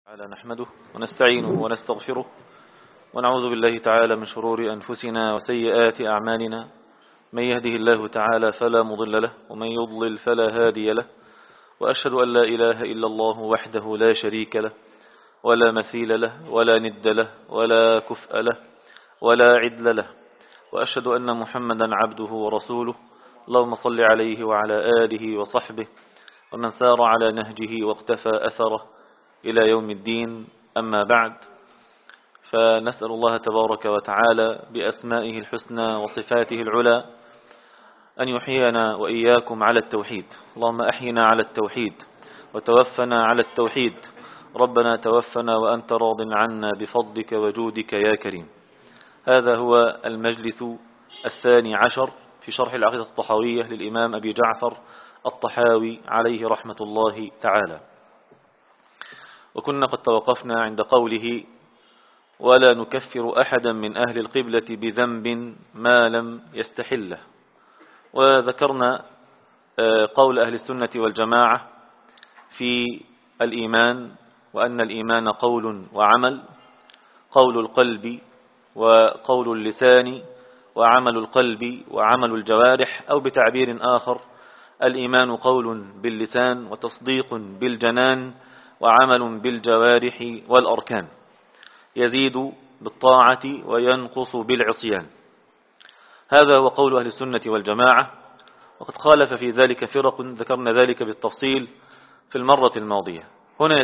تعالى نحمده ونستعينه ونستغفره ونعوذ بالله تعالى من شرور أنفسنا وسيئات أعمالنا. من يهده الله تعالى فلا مضل له ومن يضلل فلا هادي له، وأشهد أن لا إله إلا الله وحده لا شريك له ولا مثيل له ولا ند له ولا كفء له ولا عدل له، وأشهد أن محمدا عبده ورسوله. اللهم صل عليه وعلى آله وصحبه ومن سار على نهجه واقتفى أثره إلى يوم الدين. أما بعد، فنسأل الله تبارك وتعالى بأسمائه الحسنى وصفاته العلى أن يحيينا وإياكم على التوحيد. اللهم أحينا على التوحيد وتوفنا على التوحيد. ربنا توفنا وأنت راض عنا بفضلك وجودك يا كريم. هذا هو المجلس 12 في شرح العقيدة الطحاوية للإمام أبي جعفر الطحاوي عليه رحمة الله تعالى. وكنا قد توقفنا عند قوله: ولا نكفر أحدا من أهل القبلة بذنب ما لم يستحله. وذكرنا قول أهل السنة والجماعة في الإيمان، وأن الإيمان قول وعمل، قول القلب وقول اللسان وعمل القلب وعمل الجوارح، أو بتعبير آخر: الإيمان قول باللسان وتصديق بالجنان وعمل بالجوارح والأركان، يزيد بالطاعة وينقص بالعصيان. هذا هو قول أهل السنة والجماعة، وقد خالف في ذلك فرق ذكرنا ذلك بالتفصيل في المرة الماضية. هنا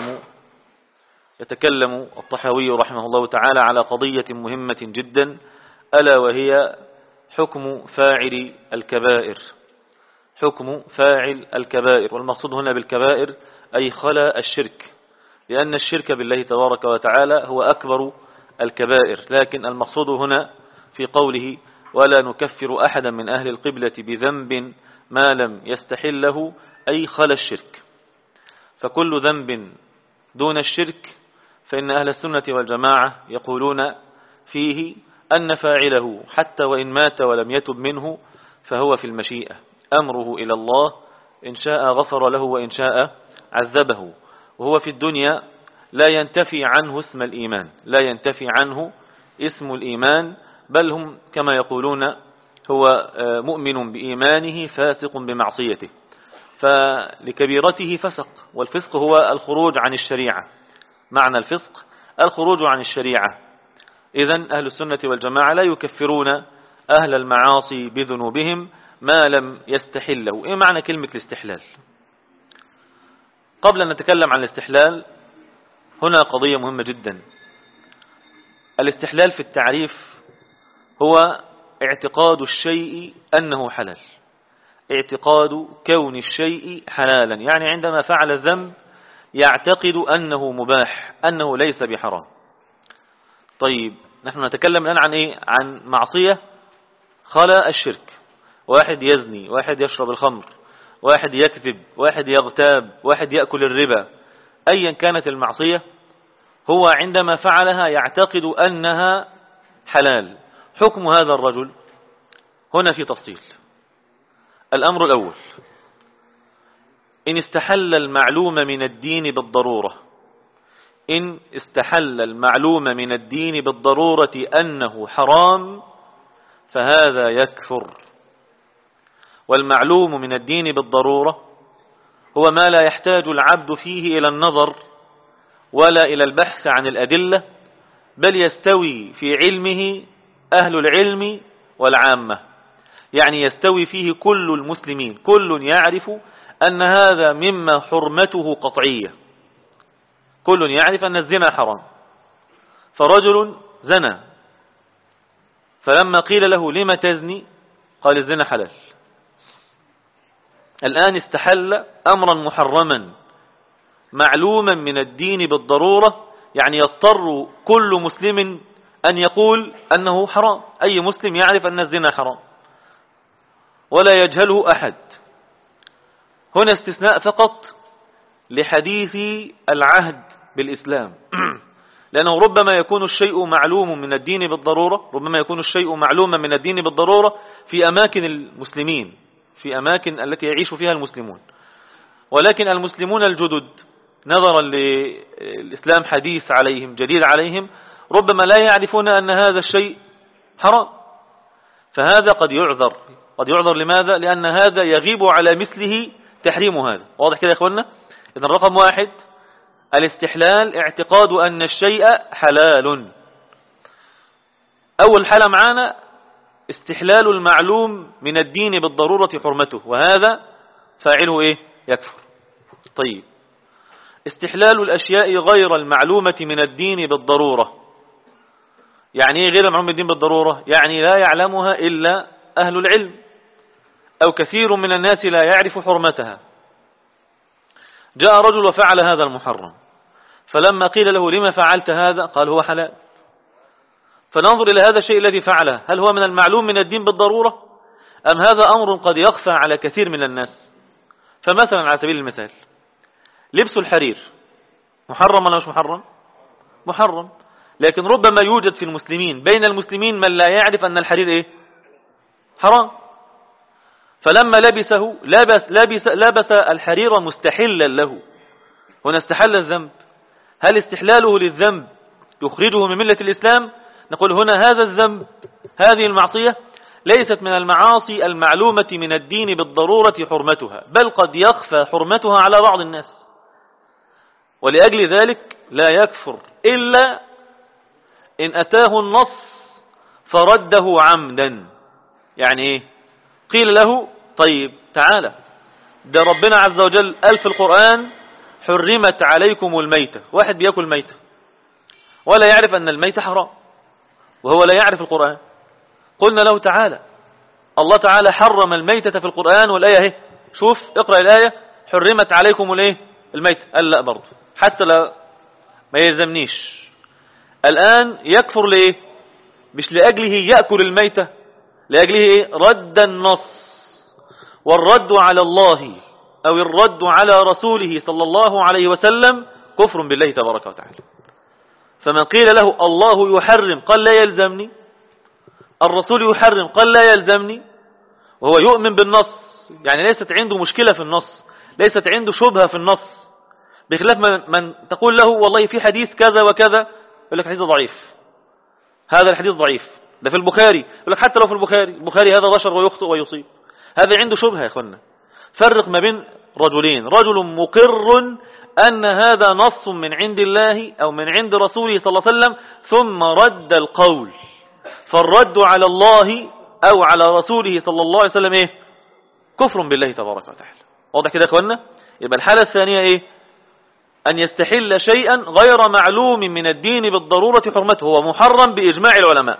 يتكلم الطحاوي رحمه الله تعالى على قضية مهمة جدا، ألا وهي حكم فاعل الكبائر. حكم فاعل الكبائر، والمقصود هنا بالكبائر أي خلا الشرك، لأن الشرك بالله تبارك وتعالى هو أكبر الكبائر. لكن المقصود هنا في قوله: ولا نكفر أحدا من أهل القبلة بذنب ما لم يستحله، أي خلا الشرك. فكل ذنب دون الشرك فإن أهل السنة والجماعة يقولون فيه أن فاعله حتى وإن مات ولم يتب منه فهو في المشيئة، أمره إلى الله، إن شاء غفر له وإن شاء عذبه. وهو في الدنيا لا ينتفي عنه اسم الإيمان، لا ينتفي عنه اسم الإيمان، بل هم كما يقولون هو مؤمن بإيمانه فاسق بمعصيته، فلكبيرته فسق. والفسق هو الخروج عن الشريعة، معنى الفسق الخروج عن الشريعة. إذن أهل السنة والجماعة لا يكفرون أهل المعاصي بذنوبهم ما لم يستحله. إيه معنى كلمة الاستحلال؟ قبل أن نتكلم عن الاستحلال، هنا قضية مهمة جدا. الاستحلال في التعريف هو اعتقاد الشيء أنه حلال، اعتقاد كون الشيء حلالا، يعني عندما فعل الذنب يعتقد أنه مباح، أنه ليس بحرام. طيب، نحن نتكلم الآن عن إيه؟ عن معصية خلا الشرك. واحد يزني، واحد يشرب الخمر، واحد يكذب، واحد يغتاب، واحد يأكل الربا، أيا كانت المعصية، هو عندما فعلها يعتقد أنها حلال. حكم هذا الرجل هنا في تفصيل. الأمر الأول: إن استحل المعلوم من الدين بالضرورة، إن استحل المعلوم من الدين بالضرورة أنه حرام فهذا يكفر. والمعلوم من الدين بالضرورة هو ما لا يحتاج العبد فيه إلى النظر ولا إلى البحث عن الأدلة، بل يستوي في علمه أهل العلم والعامة، يعني يستوي فيه كل المسلمين، كل يعرف أن هذا مما حرمته قطعية، كل يعرف أن الزنا حرام. فرجل زنى، فلما قيل له: لم تزني؟ قال: الزنا حلال. الآن استحل أمرا محرما معلوما من الدين بالضرورة، يعني يضطر كل مسلم أن يقول أنه حرام. أي مسلم يعرف أن الزنا حرام ولا يجهله أحد. هنا استثناء فقط لحديث العهد بالإسلام لأنه ربما يكون الشيء معلوم من الدين بالضرورة، ربما يكون الشيء معلوما من الدين بالضرورة في أماكن المسلمين، في أماكن التي يعيش فيها المسلمون، ولكن المسلمون الجدد نظرا للإسلام حديث عليهم جديد عليهم، ربما لا يعرفون أن هذا الشيء حرام، فهذا قد يعذر. قد يعذر لماذا؟ لأن هذا يغيب على مثله تحريم هذا. واضح كده يا إخوانا؟ إذن رقم واحد الاستحلال اعتقاد أن الشيء حلال. أول حالة معانا استحلال المعلوم من الدين بالضرورة حرمته، وهذا فاعله إيه؟ يكفر. طيب، استحلال الأشياء غير المعلومة من الدين بالضرورة، يعني إيه غير المعلومة من الدين بالضرورة؟ يعني لا يعلمها إلا أهل العلم، أو كثير من الناس لا يعرف حرمتها. جاء رجل وفعل هذا المحرم، فلما قيل له لما فعلت هذا؟ قال هو حلال. فننظر إلى هذا الشيء الذي فعله، هل هو من المعلوم من الدين بالضرورة، أم هذا أمر قد يخفى على كثير من الناس؟ فمثلا على سبيل المثال لبس الحرير محرم ولا مش محرم؟ محرم، لكن ربما يوجد في المسلمين بين المسلمين من لا يعرف أن الحرير إيه؟ حرام. فلما لبسه لبس الحرير مستحلا له. هنا استحل الذنب. هل استحلاله للذنب يخرجه من ملة الإسلام؟ نقول هنا هذا الذنب، هذه المعصية ليست من المعاصي المعلومة من الدين بالضرورة حرمتها، بل قد يخفى حرمتها على بعض الناس، ولأجل ذلك لا يكفر إلا إن أتاه النص فرده عمدا. يعني إيه؟ قيل له طيب تعالى، ده ربنا عز وجل قال في القرآن حرمت عليكم الميتة، واحد بيأكل ميتة ولا يعرف أن الميتة حرام، وهو لا يعرف القرآن. قلنا له تعالى، الله تعالى حرم الميتة في القرآن، والآية اهي، شوف اقرأ الآية، حرمت عليكم الايه؟ الميتة. قال لا برضه، حتى لا ما يلزمنيش. الآن يكفر ليه؟ مش لأجله يأكل الميتة، لأجله ايه؟ رد النص، والرد على الله أو الرد على رسوله صلى الله عليه وسلم كفر بالله تبارك وتعالى. فمن قيل له الله يحرم قال لا يلزمني، الرسول يحرم قال لا يلزمني، وهو يؤمن بالنص، يعني ليست عنده مشكلة في النص، ليست عنده شبهة في النص، بخلاف من تقول له والله في حديث كذا وكذا، يقول لك حديث ضعيف، هذا الحديث ضعيف، ده في البخاري، يقول لك حتى لو في البخاري هذا بشر ويخطئ ويصيب، هذا عنده شبهة يا اخوانا. فرق ما بين رجلين، رجل مقر أن هذا نص من عند الله أو من عند رسوله صلى الله عليه وسلم، ثم رد القول، فالرد على الله أو على رسوله صلى الله عليه وسلم إيه؟ كفر بالله تبارك وتعالى. واضح كده يا اخوانا؟ يبقى الحالة الثانية إيه؟ أن يستحل شيئا غير معلوم من الدين بالضرورة حرمته، هو محرم بإجماع العلماء،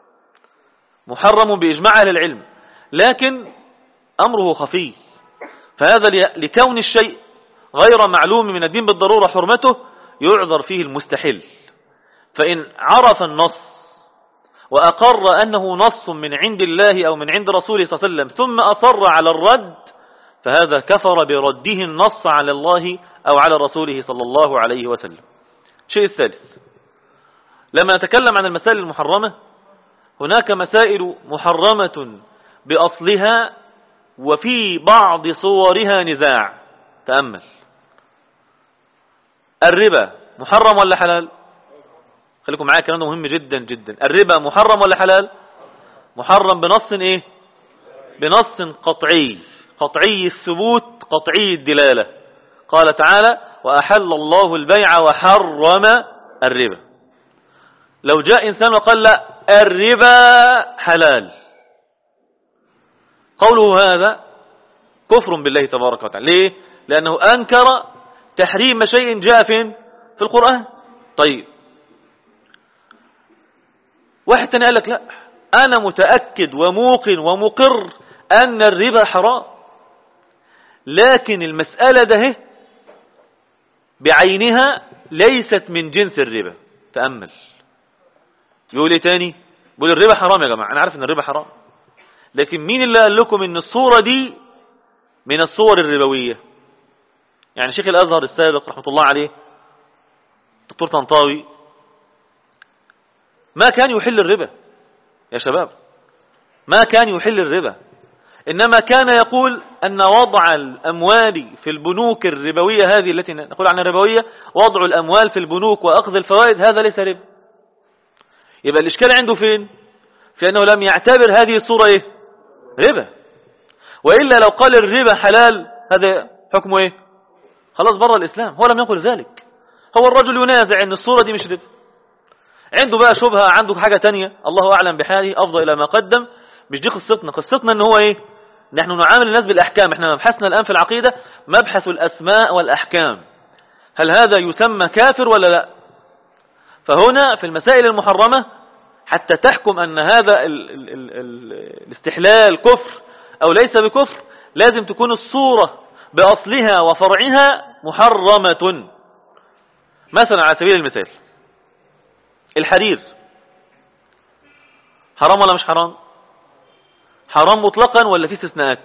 محرم بإجماع أهل العلم، لكن أمره خفي، فهذا لكون الشيء غير معلوم من الدين بالضرورة حرمته يعذر فيه المستحل. فإن عرف النص وأقر أنه نص من عند الله أو من عند رسوله صلى الله عليه وسلم ثم أصر على الرد، فهذا كفر برده النص على الله أو على رسوله صلى الله عليه وسلم. الشيء الثالث، لما نتكلم عن المسائل المحرمة، هناك مسائل محرمة بأصلها وفي بعض صورها نزاع. تأمل، الربا محرم ولا حلال؟ خليكم معايا، الكلام ده مهم جدا جدا. الربا محرم ولا حلال؟ محرم بنص ايه؟ بنص قطعي، قطعي الثبوت، قطعي الدلالة. قال تعالى وأحل الله البيع وحرم الربا. لو جاء إنسان وقال لا الربا حلال، قوله هذا كفر بالله تبارك وتعالى. ليه؟ لأنه أنكر تحريم شيء جاء فين؟ في القرآن. طيب، واحد تاني قال لك لا، أنا متأكد وموقن ومقر أن الربا حرام، لكن المسألة ده بعينها ليست من جنس الربا. تأمل، يقول ايه تاني؟ يقول الربا حرام. يا جماعة أنا عارف أن الربا حرام، لكن مين اللي قال لكم أن الصورة دي من الصور الربوية؟ يعني شيخ الأزهر السابق رحمة الله عليه دكتور طنطاوي ما كان يحل الربا يا شباب، ما كان يحل الربا، إنما كان يقول أن وضع الأموال في البنوك الربوية هذه التي نقول عنها ربوية، وضع الأموال في البنوك وأخذ الفوائد، هذا ليس ربا. يبقى الإشكال عنده فين؟ في أنه لم يعتبر هذه الصورة إيه؟ ربا. وإلا لو قال الربا حلال هذا حكمه إيه؟ خلاص بره الإسلام. هو لم يقل ذلك، هو الرجل ينازع أن الصورة دي مش ربا، عنده بقى شبهة، عنده حاجة تانية، الله أعلم بحاله، أفضل إلى ما قدم. مش دي قصتنا. قصتنا أن هو إيه؟ نحن نعامل الناس بالأحكام. احنا مبحثنا الآن في العقيدة مبحث الأسماء والأحكام، هل هذا يسمى كافر ولا لا؟ فهنا في المسائل المحرمة حتى تحكم أن هذا الاستحلال كفر أو ليس بكفر، لازم تكون الصورة بأصلها وفرعها محرمة. مثلا على سبيل المثال الحرير حرام ولا مش حرام؟ حرام مطلقا ولا في استثناءات؟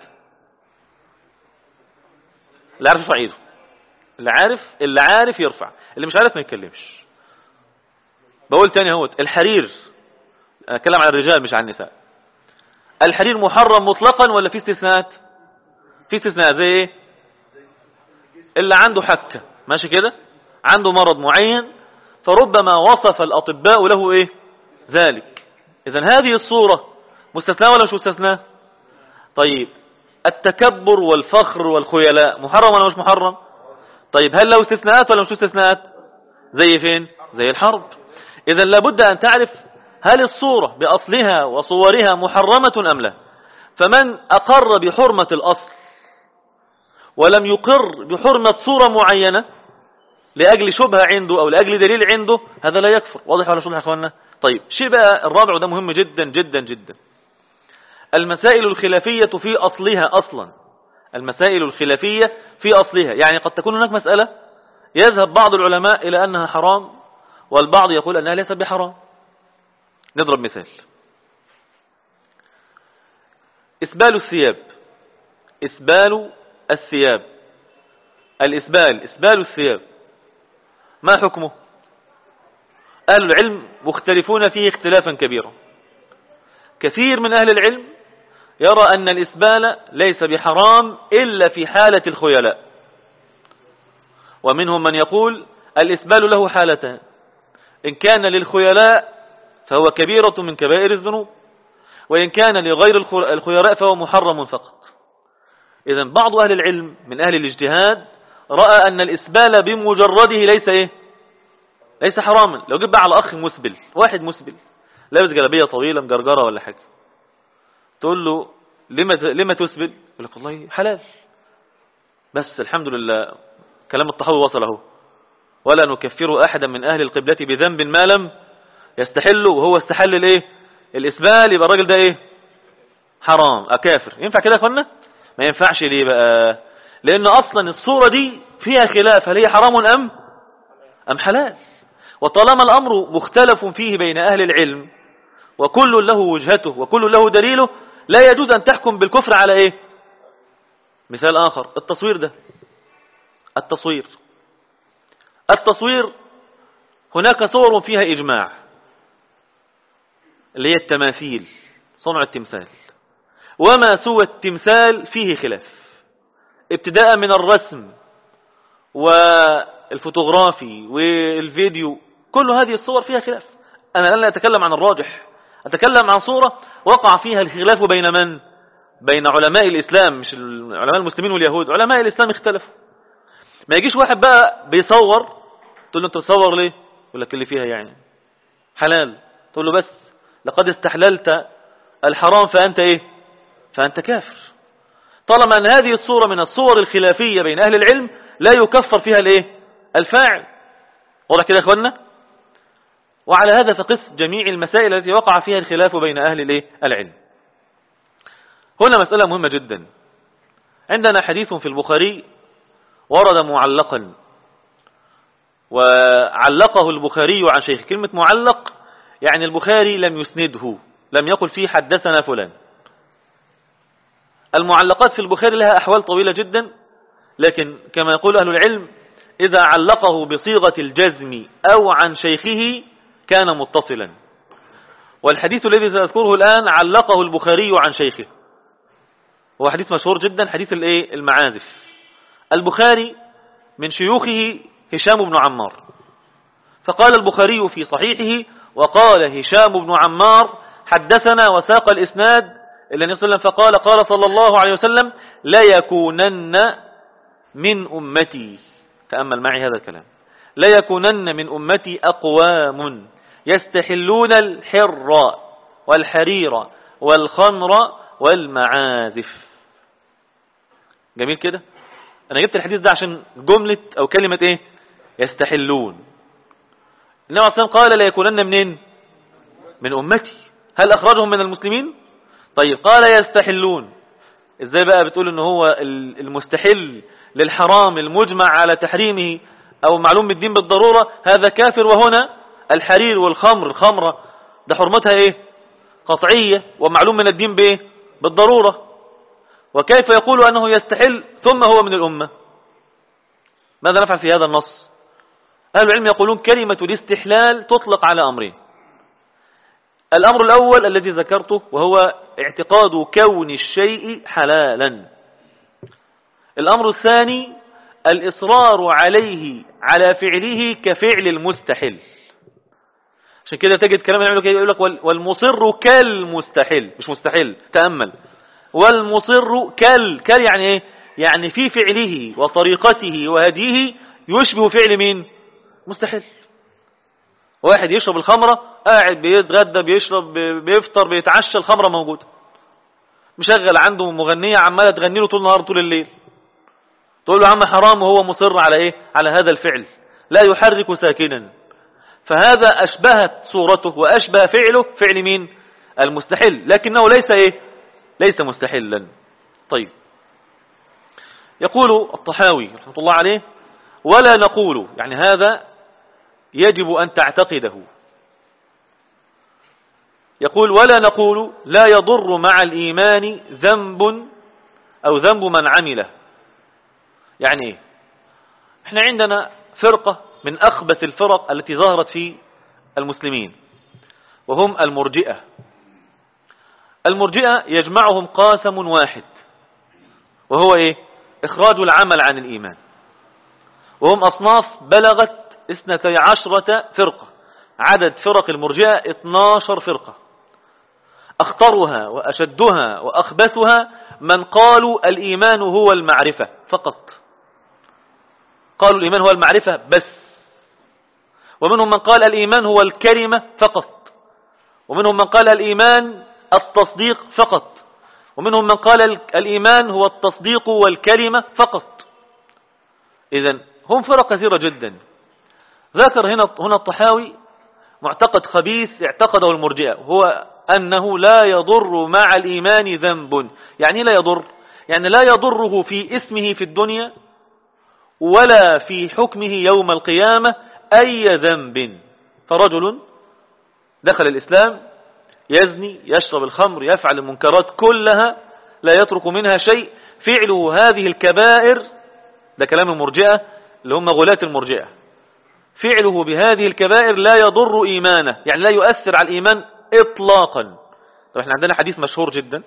اللي عارف يرفع ايده، اللي عارف يرفع، اللي مش عارف ما يتكلمش. بقول تاني اهوت، الحرير انا اتكلم عن الرجال مش عن النساء. الحرير محرم مطلقا ولا في استثناءات؟ في استثناءات زي ايه؟ اللي عنده حكة ماشي كده، عنده مرض معين فربما وصف الأطباء له ايه ذلك، اذا هذه الصورة مستثناء ولا مش مستثناء؟ طيب التكبر والفخر والخيلاء محرم ولا مش محرم؟ طيب هل له استثناءات ولا مش استثناءات؟ زي فين؟ زي الحرب. اذا لابد ان تعرف هل الصورة بأصلها وصورها محرمة أم لا. فمن أقر بحرمة الأصل ولم يقر بحرمة صورة معينة لأجل شبهة عنده أو لأجل دليل عنده، هذا لا يكفر. واضح ولا شو يا أخوانا؟ طيب شيء بقى الرابع وده مهم جدا جدا جدا، المسائل الخلافية في أصلها أصلا. المسائل الخلافية في أصلها، يعني قد تكون هناك مسألة يذهب بعض العلماء إلى أنها حرام والبعض يقول أنها ليست بحرام. نضرب مثال، إسبال الثياب. إسبال الثياب، إسبال الثياب ما حكمه؟ أهل العلم مختلفون فيه اختلافا كبيرا. كثير من أهل العلم يرى أن الإسبال ليس بحرام إلا في حالة الخيلاء، ومنهم من يقول الإسبال له حالتان، إن كان للخيلاء فهو كبيرة من كبائر الذنوب، وإن كان لغير الخيلاء فهو محرم فقط. إذن بعض أهل العلم من أهل الاجتهاد رأى أن الإسبال بمجرده ليس حراما. لو جيب على أخ مسبل، واحد مسبل لابس جلابية طويلة مجرجرة ولا حاجة، تقول له لما تسبل؟ يقول لك والله حلال، بس الحمد لله كلام الطحاوي وصل اهو، ولا نكفر أحدا من أهل القبلة بذنب ما لم يستحله، وهو استحل الايه؟ الإسبال، يبقى الراجل ده ايه؟ حرام، أكافر. ينفع كده يا اخوانا؟ ما ينفعش. ليه بقى؟ لأن أصلا الصورة دي فيها خلاف، هل هي حرام أم حلال؟ وطالما الأمر مختلف فيه بين أهل العلم وكل له وجهته وكل له دليله، لا يجوز أن تحكم بالكفر على ايه؟ مثال آخر، التصوير ده، التصوير هناك صور فيها إجماع، اللي هي التماثيل، صنع التمثال، وما سوى التمثال فيه خلاف، ابتداء من الرسم والفوتوغرافي والفيديو، كل هذه الصور فيها خلاف. أنا لا أتكلم عن الراجح، أتكلم عن صورة وقع فيها الخلاف بين من؟ بين علماء الإسلام، مش علماء المسلمين واليهود، علماء الإسلام اختلفوا. ما يجيش واحد بقى بيصور تقول له أنت تصور ليه؟ يقول لك اللي فيها يعني حلال، تقول له بس لقد استحللت الحرام فأنت إيه؟ فأنت كافر. طالما أن هذه الصورة من الصور الخلافية بين أهل العلم لا يكفر فيها الإيه؟ الفاعل. واضح كده يا أخوانا؟ وعلى هذا فقس جميع المسائل التي وقع فيها الخلاف بين أهل الإيه؟ العلم. هنا مسألة مهمة جدا. عندنا حديث في البخاري ورد معلقا، وعلقه البخاري عن شيخ. كلمة معلق يعني البخاري لم يسنده، لم يقل فيه حدثنا فلان. المعلقات في البخاري لها أحوال طويلة جدا، لكن كما يقول أهل العلم إذا علقه بصيغة الجزم أو عن شيخه كان متصلا. والحديث الذي سأذكره الآن علقه البخاري عن شيخه، هو حديث مشهور جدا، حديث المعازف. البخاري من شيوخه هشام بن عمار، فقال البخاري في صحيحه: وقال هشام بن عمار حدثنا، وساق الإسناد إلى النبي صلى الله عليه وسلم فقال: قال صلى الله عليه وسلم: لا يكونن من أمتي، تأمل معي هذا الكلام، لا يكونن من أمتي أقوام يستحلون الحر والحرير والخمر والمعازف. جميل كده. أنا جبت الحديث ده عشان جملة أو كلمة يستحلون. النبي عليه الصلاة والسلام قال: لا يكونن منين؟ من أمتي. هل أخرجهم من المسلمين؟ طيب، قال يستحلون، إزاي بقى بتقول إنه هو المستحل للحرام المجمع على تحريمه أو معلوم بالدين بالضرورة هذا كافر، وهنا الحرير والخمر، الخمرة ده حرمتها قطعية ومعلوم من الدين بالضرورة، وكيف يقول أنه يستحل ثم هو من الأمة؟ ماذا نفعل في هذا النص؟ أهل العلم يقولون كلمة الاستحلال تطلق على أمرين. الأمر الأول الذي ذكرته، وهو اعتقاد كون الشيء حلالا. الأمر الثاني الإصرار عليه على فعله كفعل المستحل. عشان كده تجد كلام يقول لك: والمصر كالمستحل، مش مستحل، تأمل. والمصر كال يعني ايه؟ يعني في فعله وطريقته وهديه يشبه فعل مين؟ مستحل. واحد يشرب الخمرة، قاعد بيتغدى بيشرب بيفطر بيتعشى، الخمرة موجودة، مشغل عنده مغنية عمالة تغني له طول النهار طول الليل، تقول له: يا عم حرام، وهو مصر على على هذا الفعل، لا يحرك ساكنا. فهذا أشبهت صورته وأشبه فعله فعل مين؟ المستحل، لكنه ليس مستحلا. طيب، يقول الطحاوي رحمة الله عليه: ولا نقول، يعني هذا يجب أن تعتقده. يقول: ولا نقول لا يضر مع الإيمان ذنب أو ذنب من عمله. يعني ايه؟ احنا عندنا فرقة من أخبث الفرق التي ظهرت في المسلمين، وهم المرجئة. المرجئة يجمعهم قاسم واحد، وهو إخراج العمل عن الإيمان. وهم أصناف بلغت 12 فرقة، عدد فرق المرجئة 12 فرقة. أخطرها وأشدها وأخبثها من قالوا الإيمان هو المعرفة فقط، قالوا الإيمان هو المعرفة بس. ومنهم من قال الإيمان هو الكلمة فقط، ومنهم من قال الإيمان التصديق فقط، ومنهم من قال الإيمان هو التصديق والكلمة فقط. إذن هم فرق كثيرة جدا. ذكر هنا الطحاوي معتقد خبيث اعتقده المرجئة، هو أنه لا يضر مع الإيمان ذنب. يعني لا يضر، يعني لا يضره في اسمه في الدنيا ولا في حكمه يوم القيامة أي ذنب. فرجل دخل الإسلام يزني، يشرب الخمر، يفعل المنكرات كلها، لا يترك منها شيء، فعله هذه الكبائر، ده كلام المرجئة اللي هم غلاة المرجئة، فعله بهذه الكبائر لا يضر إيمانه، يعني لا يؤثر على الإيمان إطلاقا. طب احنا عندنا حديث مشهور جدا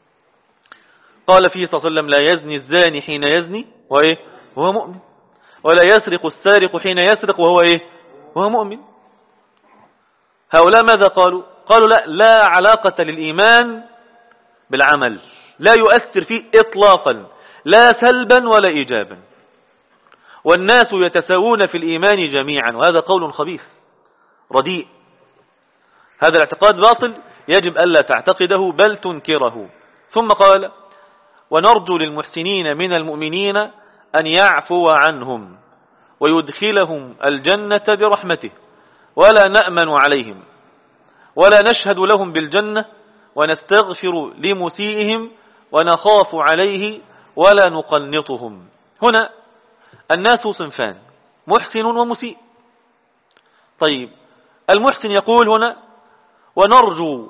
قال فيه صلى الله عليه وسلم: لا يزني الزاني حين يزني وهو مؤمن، ولا يسرق السارق حين يسرق وهو مؤمن. هؤلاء ماذا قالوا؟ قالوا لا علاقة للإيمان بالعمل، لا يؤثر فيه إطلاقا، لا سلبا ولا إيجابا، والناس يتساوون في الإيمان جميعا. وهذا قول خبيث رديء، هذا الاعتقاد باطل، يجب ألا تعتقده بل تنكره. ثم قال: ونرجو للمحسنين من المؤمنين أن يعفو عنهم ويدخلهم الجنة برحمته، ولا نأمن عليهم ولا نشهد لهم بالجنة، ونستغفر لمسيئهم ونخاف عليه ولا نقنطهم. هنا الناس صنفان: محسن ومسيء. طيب، المحسن يقول هنا ونرجو،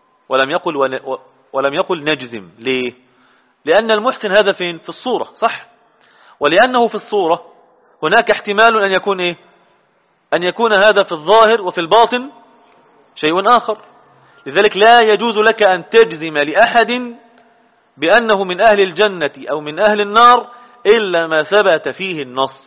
ولم يقل نجزم. ليه؟ لأن المحسن هذا فين؟ في الصورة، صح؟ ولأنه في الصورة هناك احتمال أن يكون أن يكون هذا في الظاهر، وفي الباطن شيء آخر. لذلك لا يجوز لك أن تجزم لأحد بأنه من أهل الجنة أو من أهل النار إلا ما ثبت فيه النص.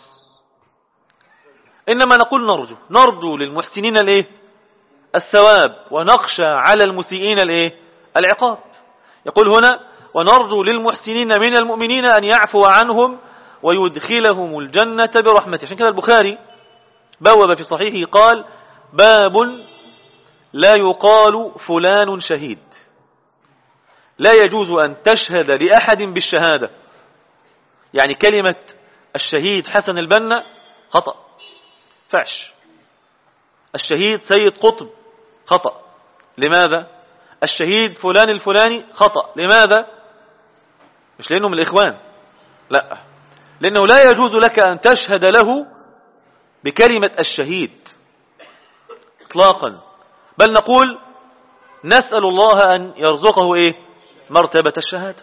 إنما نقول نرجو للمحسنين الإيه؟ الثواب، ونخشى على المسيئين الإيه؟ العقاب. يقول هنا ونرجو للمحسنين من المؤمنين أن يعفو عنهم ويدخلهم الجنة برحمته. عشان كده البخاري بوب في صحيحه قال باب لا يقال فلان شهيد، لا يجوز أن تشهد لأحد بالشهادة. يعني كلمة الشهيد حسن البنا خطأ، فعش. الشهيد سيد قطب خطأ. لماذا؟ الشهيد فلان الفلاني خطأ. لماذا؟ مش لأنه من الإخوان، لا، لأنه لا يجوز لك أن تشهد له بكلمة الشهيد اطلاقا، بل نقول نسأل الله أن يرزقه إيه؟ مرتبة الشهادة.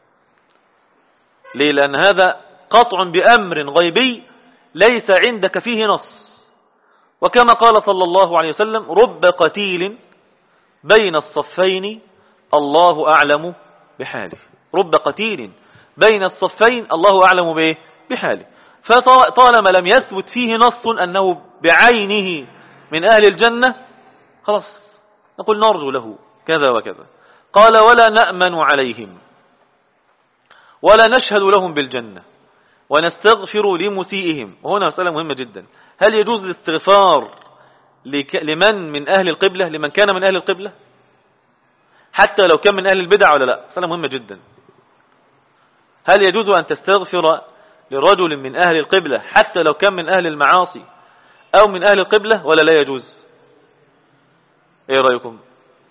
ليه؟ لأن هذا قطع بأمر غيبي ليس عندك فيه نص. وكما قال صلى الله عليه وسلم رب قتيل بين الصفين الله أعلم بحاله. رب قتيل بين الصفين الله أعلم به بحاله. فطالما لم يثبت فيه نص أنه بعينه من أهل الجنة خلاص نقول نرجو له كذا وكذا. قال ولا نأمن عليهم ولا نشهد لهم بالجنة ونستغفر لمسيئهم. وهنا مسألة مهمة جدا، هل يجوز الاستغفار لمن من أهل القبلة، لمن كان من أهل القبلة حتى لو كان من أهل البدع ولا لا؟ مسألة مهمة جدا. هل يجوز أن تستغفر لرجل من أهل القبلة حتى لو كان من أهل المعاصي أو من أهل القبلة ولا لا يجوز؟ ايه رأيكم؟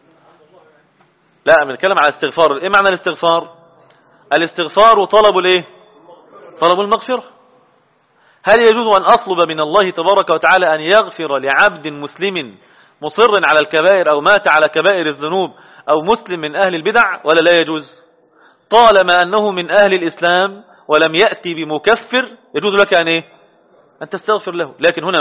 لا، بنتكلم على الاستغفار. ايه معنى الاستغفار؟ الاستغفار طلب الايه؟ طلب المغفرة. هل يجوز أن أطلب من الله تبارك وتعالى أن يغفر لعبد مسلم مصر على الكبائر أو مات على كبائر الذنوب أو مسلم من أهل البدع ولا لا يجوز؟ طالما أنه من أهل الإسلام ولم يأتي بمكفر يجوز لك أن إيه؟ أن تستغفر له. لكن هنا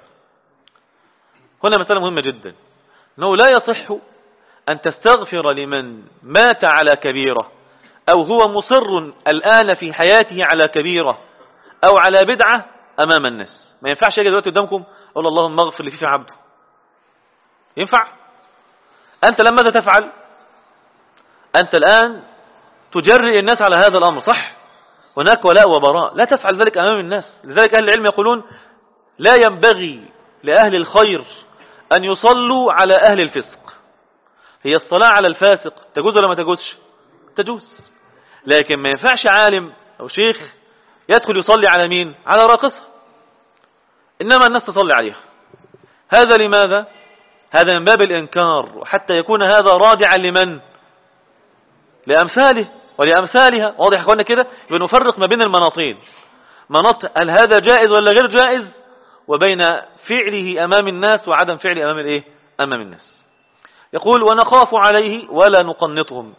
مسألة مهمة جدا، أنه لا يصح أن تستغفر لمن مات على كبيرة أو هو مصر الآن في حياته على كبيرة أو على بدعة أمام الناس. ما ينفعش يجي دلوقتي قدامكم أقول اللهم اغفر لي في عبده. ينفع؟ أنت لما تفعل أنت الآن تجرئ الناس على هذا الأمر، صح؟ هناك ولاء وبراء، لا تفعل ذلك أمام الناس. لذلك أهل العلم يقولون لا ينبغي لأهل الخير أن يصلوا على أهل الفسق. هي الصلاة على الفاسق تجوز ولا ما تجوزش؟ تجوز. لكن ما ينفعش عالم أو شيخ يدخل يصلي على مين؟ على راقصة. إنما الناس تصلي عليها. هذا لماذا؟ هذا من باب الإنكار، وحتى يكون هذا راجعا لمن؟ لأمثاله ولأمثالها. واضح يا اخوانا كده؟ يبقى نفرق ما بين المناطين، مناط هل هذا جائز ولا غير جائز، وبين فعله أمام الناس وعدم فعله أمام الإيه؟ أمام الناس. يقول ونخاف عليه ولا نقنطهم.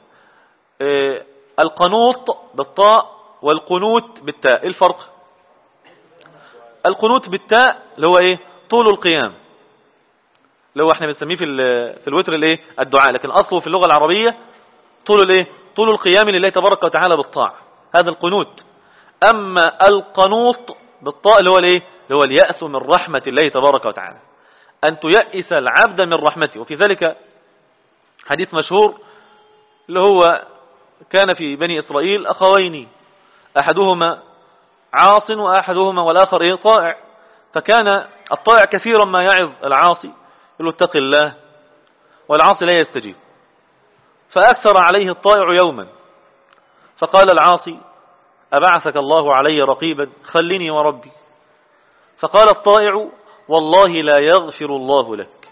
القنوط بالطاء والقنوت بالتاء، إيه الفرق؟ القنوت بالتاء اللي هو إيه؟ طول القيام، اللي هو احنا بنسميه في الوتر الايه؟ الدعاء، لكن اصله في اللغة العربية طول الايه؟ طول القيام لله تبارك وتعالى بالطاعة، هذا القنوت. اما القنوط بالطاء اللي هو الايه؟ اللي هو اليأس من رحمة الله تبارك وتعالى، ان تيأس العبد من رحمته. وفي ذلك حديث مشهور اللي هو كان في بني إسرائيل أخوين، أحدهما عاص وأحدهما والآخر إيه؟ طائع. فكان الطائع كثيرا ما يعظ العاصي يقول له اتق الله، والعاصي لا يستجيب. فأكثر عليه الطائع يوما، فقال العاصي أبعثك الله علي رقيبا؟ خلني وربي. فقال الطائع والله لا يغفر الله لك،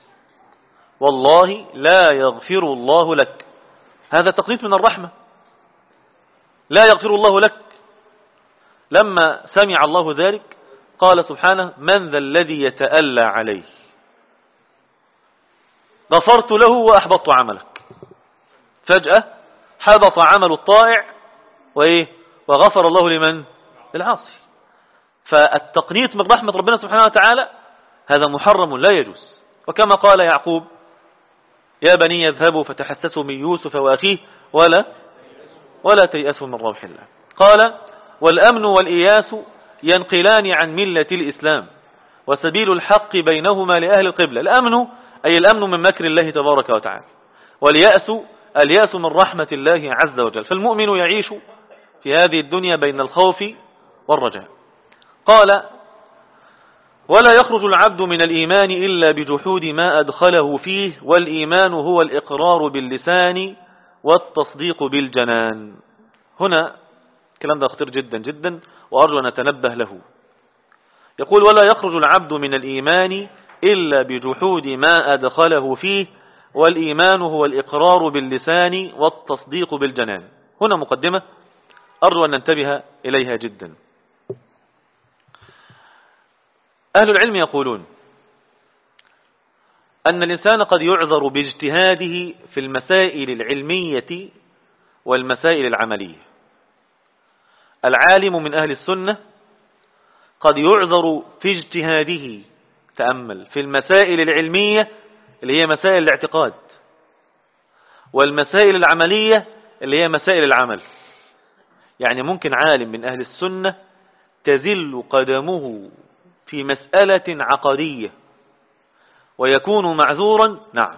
والله لا يغفر الله لك. هذا تقنيط من الرحمة، لا يغفر الله لك. لما سمع الله ذلك قال سبحانه من ذا الذي يتألى عليه؟ غفرت له وأحبطت عملك. فجأة حبط عمل الطائع وإيه؟ وغفر الله لمن؟ للعاصي. فالتقنيط من رحمة ربنا سبحانه وتعالى هذا محرم لا يجوز. وكما قال يعقوب يا بني يذهبوا فتحسسوا من يوسف وأخيه ولا تيأسوا من روح الله. قال والأمن والإياس ينقلان عن ملة الإسلام، وسبيل الحق بينهما لأهل القبلة. الأمن أي الأمن من مكر الله تبارك وتعالى، واليأس اليأس من رحمة الله عز وجل. فالمؤمن يعيش في هذه الدنيا بين الخوف والرجاء. قال ولا يخرج العبد من الإيمان إلا بجحود ما أدخله فيه، والإيمان هو الإقرار باللسان والتصديق بالجنان. هنا الكلام ده خطير جدا جدا، وأرجو أن نتنبه له. يقول ولا يخرج العبد من الإيمان إلا بجحود ما أدخله فيه، والإيمان هو الإقرار باللسان والتصديق بالجنان. هنا مقدمة أرجو أن ننتبه إليها جدا. أهل العلم يقولون أن الإنسان قد يعذر باجتهاده في المسائل العلمية والمسائل العملية. العالم من أهل السنة قد يعذر في اجتهاده، تأمل، في المسائل العلمية اللي هي مسائل الاعتقاد، والمسائل العملية اللي هي مسائل العمل. يعني ممكن عالم من أهل السنة تزل قدمه في مسألة عقدية ويكون معذورا، نعم،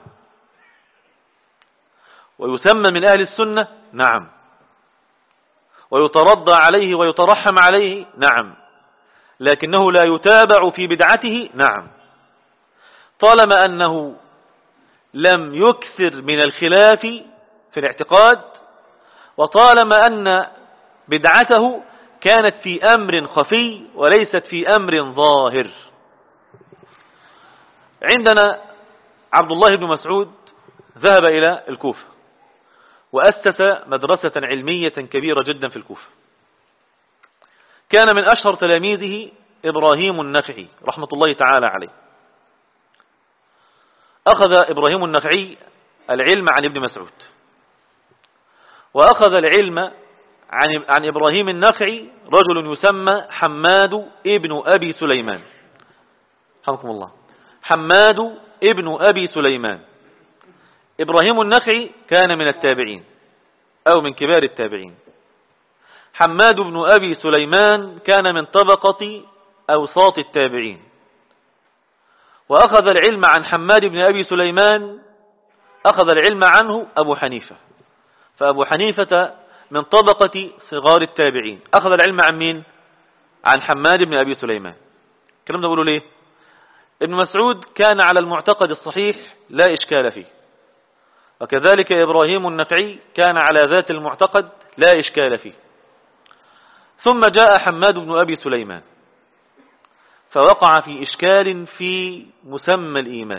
ويسمى من أهل السنة، نعم، ويترضى عليه ويترحم عليه، نعم، لكنه لا يتابع في بدعته، نعم، طالما أنه لم يكثر من الخلاف في الاعتقاد، وطالما أن بدعته كانت في أمر خفي وليست في أمر ظاهر. عندنا عبد الله بن مسعود ذهب إلى الكوفة وأسس مدرسة علمية كبيرة جدا في الكوفة. كان من أشهر تلاميذه إبراهيم النخعي رحمة الله تعالى عليه. أخذ إبراهيم النخعي العلم عن ابن مسعود، وأخذ العلم عن إبراهيم النخعي رجل يسمى حماد ابن أبي سليمان، رحمكم الله، حماد ابن أبي سليمان. إبراهيم النخعي كان من التابعين أو من كبار التابعين. حماد بن أبي سليمان كان من طبقة أوساط التابعين. وأخذ العلم عن حماد بن أبي سليمان، أخذ العلم عنه أبو حنيفة، فأبو حنيفة من طبقة صغار التابعين. أخذ العلم عن مين؟ عن حماد بن أبي سليمان. الكلام ده بقوله ليه؟ ابن مسعود كان على المعتقد الصحيح لا إشكال فيه، وكذلك إبراهيم النخعي كان على ذات المعتقد لا إشكال فيه. ثم جاء حماد بن أبي سليمان فوقع في إشكال في مسمى الإيمان،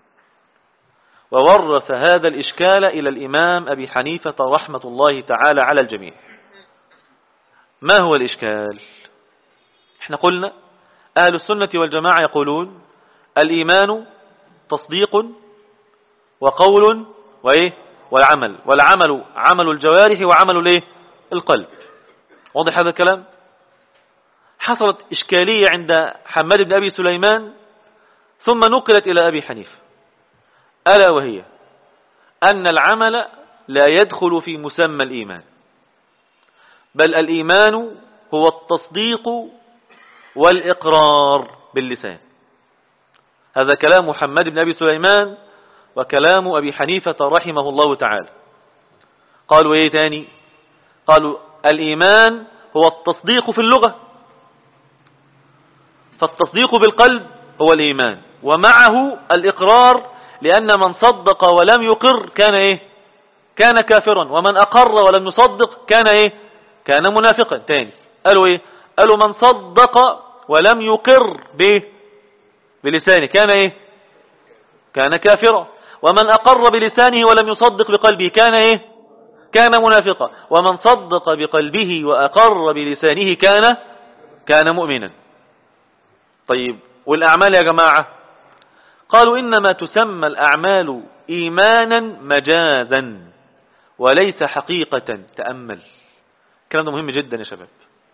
وورث هذا الإشكال إلى الإمام أبي حنيفة رحمة الله تعالى على الجميع. ما هو الإشكال؟ احنا قلنا أهل السنة والجماعة يقولون الإيمان تصديق وقول وإيه والعمل، والعمل عمل الجوارح وعمل الإيه القلب. واضح هذا الكلام؟ حصلت إشكالية عند حماد بن أبي سليمان ثم نقلت إلى أبي حنيفة، ألا وهي أن العمل لا يدخل في مسمى الإيمان، بل الإيمان هو التصديق والإقرار باللسان. هذا كلام حماد بن أبي سليمان وكلام أبي حنيفة رحمه الله تعالى. قالوا إيه تاني؟ قالوا الإيمان هو التصديق في اللغة، فالتصديق بالقلب هو الإيمان، ومعه الإقرار، لأن من صدق ولم يقر كان إيه؟ كان كافرا، ومن أقر ولم يصدق كان إيه؟ كان منافقا. تاني قالوا إيه؟ قالوا من صدق ولم يقر بلسانه كان إيه؟ كان كافرا، ومن أقر بلسانه ولم يصدق بقلبه كان إيه؟ كان منافقا، ومن صدق بقلبه وأقر بلسانه كان مؤمنا. طيب والأعمال يا جماعة؟ قالوا إنما تسمى الأعمال إيمانا مجازا وليس حقيقة. تأمل الكلام ده مهم جدا يا شباب.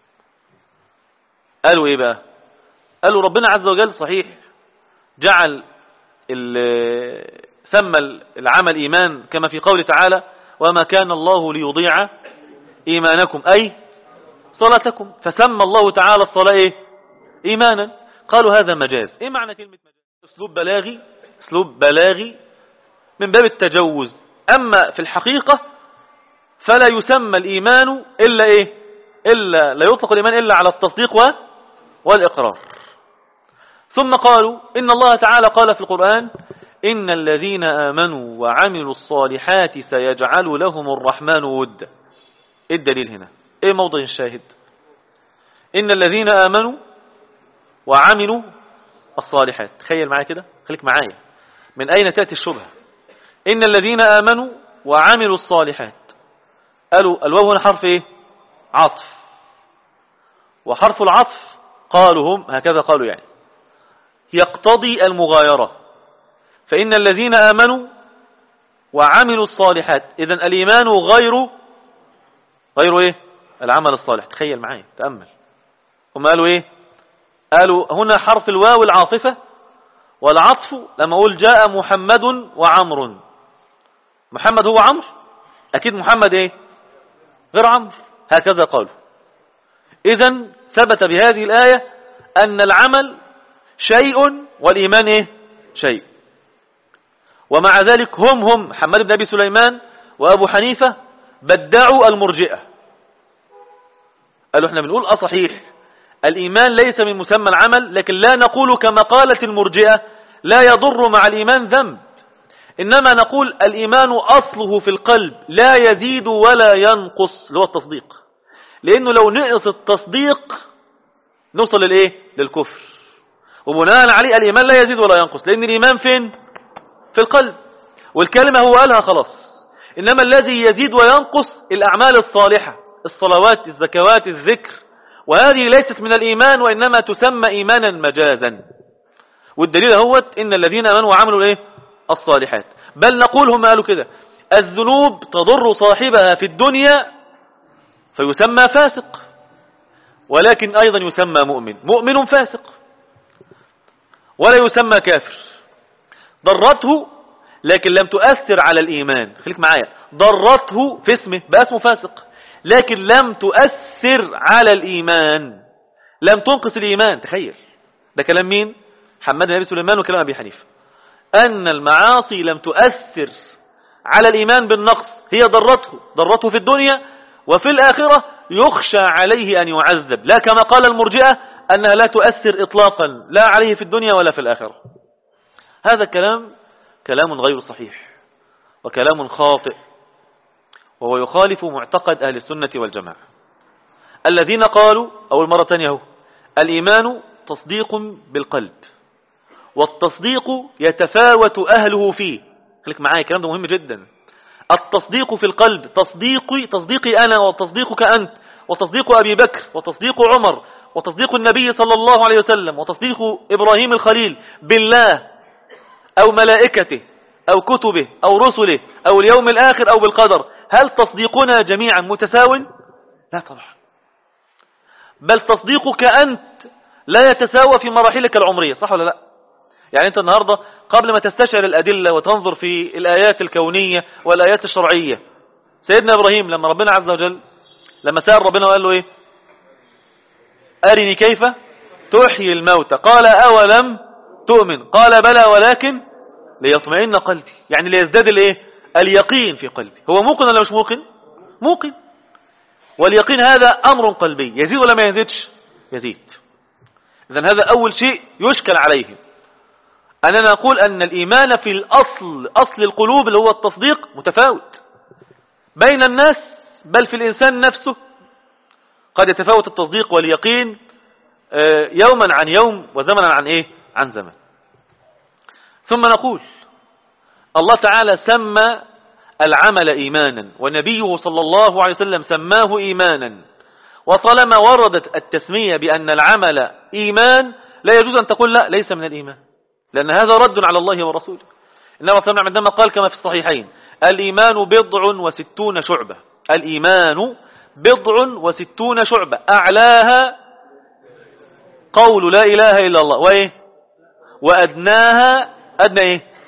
قالوا إيه بقى؟ قالوا ربنا عز وجل صحيح جعل سمى العمل إيمان كما في قوله تعالى وما كان الله ليضيع إيمانكم أي صلاتكم، فسمى الله تعالى الصلاة إيه؟ إيمانا. قالوا هذا مجاز. إيه معنى كلمة مجاز؟ أسلوب بلاغي من باب التجوز، أما في الحقيقة فلا يسمى الإيمان إلا إيه؟ لا يطلق الإيمان إلا على التصديق والإقرار. ثم قالوا إن الله تعالى قال في القرآن إن الذين آمنوا وعملوا الصالحات سيجعل لهم الرحمن ودا. إيه الدليل هنا؟ إيه موضع الشاهد؟ إن الذين آمنوا وعملوا الصالحات. تخيل معايا كده، خليك معايا، من أين تأتي الشبهة؟ إن الذين آمنوا وعملوا الصالحات، قالوا الواو هنا حرف إيه؟ عطف، وحرف العطف قالوا هم هكذا قالوا يعني يقتضي المغايرة، فإن الذين آمنوا وعملوا الصالحات، إذن الإيمان غير إيه؟ العمل الصالح. تخيل معايا، تأمل. هم قالوا إيه؟ قالوا هنا حرف الواو العاطفة، والعطف لما أقول جاء محمد وعمر، محمد هو عمرو؟ أكيد محمد إيه؟ غير عمرو. هكذا قالوا. إذن ثبت بهذه الآية أن العمل شيء والإيمان إيه؟ شيء. ومع ذلك هم محمد بن أبي سليمان وأبو حنيفة بدعوا المرجئة، قالوا احنا بنقول صحيح الإيمان ليس من مسمى العمل، لكن لا نقول كما قالت المرجئة لا يضر مع الإيمان ذنب، إنما نقول الإيمان أصله في القلب لا يزيد ولا ينقص، اللي هو التصديق، لأنه لو نقص التصديق نوصل للإيه؟ للكفر. وبناء عليه الإيمان لا يزيد ولا ينقص، لأن الإيمان فين؟ في القلب، والكلمة هو قالها خلاص. إنما الذي يزيد وينقص الأعمال الصالحة، الصلوات، الزكوات، الذكر، وهذه ليست من الإيمان، وإنما تسمى إيمانا مجازا. والدليل هو إن الذين آمنوا وعملوا إيه؟ الصالحات. بل نقول هم قالوا كده الذنوب تضر صاحبها في الدنيا فيسمى فاسق، ولكن أيضا يسمى مؤمن فاسق، ولا يسمى كافر. ضرته لكن لم تؤثر على الإيمان، خليك معايا، ضرته في اسمه بقى اسمه فاسق، لكن لم تؤثر على الإيمان، لم تنقص الإيمان. تخيل، ده كلام مين؟ محمد بن أبي سليمان وكلام أبي حنيفة، أن المعاصي لم تؤثر على الإيمان بالنقص، هي ضرته في الدنيا، وفي الآخرة يخشى عليه أن يعذب، لا كما قال المرجئة أنها لا تؤثر إطلاقا لا عليه في الدنيا ولا في الآخرة. هذا كلام غير صحيح وكلام خاطئ، وهو يخالف معتقد أهل السنة والجماعة الذين قالوا أول مرة تانية الإيمان تصديق بالقلب، والتصديق يتفاوت أهله فيه. خليك معايا، الكلام ده مهم جدا. التصديق في القلب تصديقي أنا، وتصديقك أنت، وتصديق أبي بكر، وتصديق عمر، وتصديق النبي صلى الله عليه وسلم، وتصديق إبراهيم الخليل بالله أو ملائكته أو كتبه أو رسله أو اليوم الآخر أو بالقدر. هل تصديقنا جميعا متساو؟ لا طبعا، بل تصديقك أنت لا يتساوى في مراحلك العمرية، صح ولا لا؟ يعني أنت النهاردة قبل ما تستشعر الأدلة وتنظر في الآيات الكونية والآيات الشرعية، سيدنا إبراهيم لما ربنا عز وجل لما سأل ربنا وقال له إيه؟ أرني كيف تحيي الموتى، قال أولم تؤمن، قال بلى ولكن ليطمئن قلبي، يعني ليزداد الايه؟ اليقين في قلبي. هو موقن ولا مش موقن؟ موقن. واليقين هذا أمر قلبي، يزيد ولا ما يزيدش؟ يزيد. إذن هذا أول شيء يشكل عليه، أننا نقول أن الإيمان في الأصل، أصل القلوب اللي هو التصديق، متفاوت بين الناس، بل في الإنسان نفسه قد يتفاوت التصديق واليقين يوما عن يوم وزمنا عن إيه؟ عن زمن. ثم نقول الله تعالى سمى العمل إيمانا، ونبيه صلى الله عليه وسلم سماه إيمانا، وطالما وردت التسمية بأن العمل إيمان لا يجوز أن تقول لا ليس من الإيمان، لأن هذا رد على الله ورسوله. إنما صلى الله عندما قال كما في الصحيحين الإيمان 60 شعبة، الإيمان 60 شعبة، أعلاها قول لا إله إلا الله، وإيه؟ وأدناها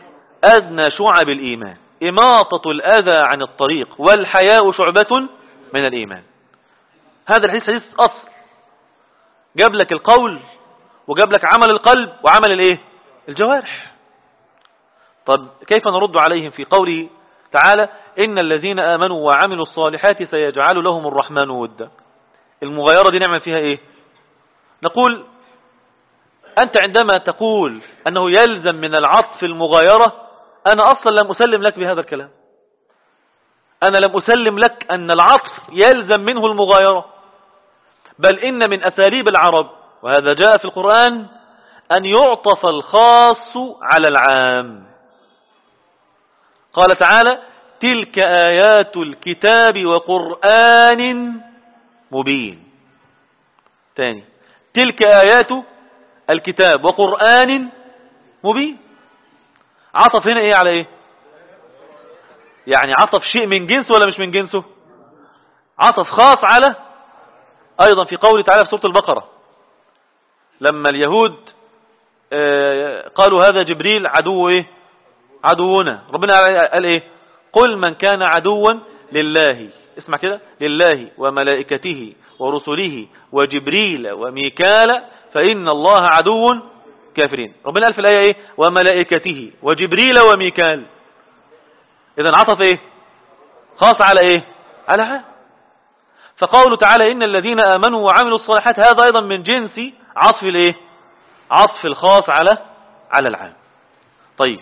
أدنى شعب الإيمان إماطة الأذى عن الطريق، والحياء شعبة من الإيمان. هذا الحديث حديث أصل، جاب لك القول وجاب لك عمل القلب وعمل الايه؟ الجوارح. طب كيف نرد عليهم في قوله تعالى إن الذين آمنوا وعملوا الصالحات سيجعل لهم الرحمن ودا؟ المغايرة دي نعمل فيها ايه؟ نقول أنت عندما تقول أنه يلزم من العطف المغايرة، أنا أصلا لم أسلم لك بهذا الكلام. أنا لم أسلم لك أن العطف يلزم منه المغايرة، بل إن من أساليب العرب، وهذا جاء في القرآن، أن يعطف الخاص على العام. قال تعالى تلك آيات الكتاب وقرآن مبين. تاني، تلك آيات الكتاب وقرآن مبين. عطف هنا ايه على ايه؟ يعني عطف شيء من جنسه ولا مش من جنسه؟ عطف خاص على، ايضا في قوله تعالى في سورة البقرة لما اليهود قالوا هذا جبريل عدو ايه؟ عدونا. ربنا قال ايه؟ قل من كان عدوا لله، اسمع كده، لله وملائكته ورسله وجبريل وميكال فإن الله عدو كافرين. ربنا قال في الآية ايه؟ وملائكته وجبريل وميكال. إذن عطف ايه؟ خاص على ايه؟ على عام. فقوله تعالى إن الذين آمنوا وعملوا الصالحات هذا أيضا من جنس عطف الايه؟ عطف الخاص على العام. طيب،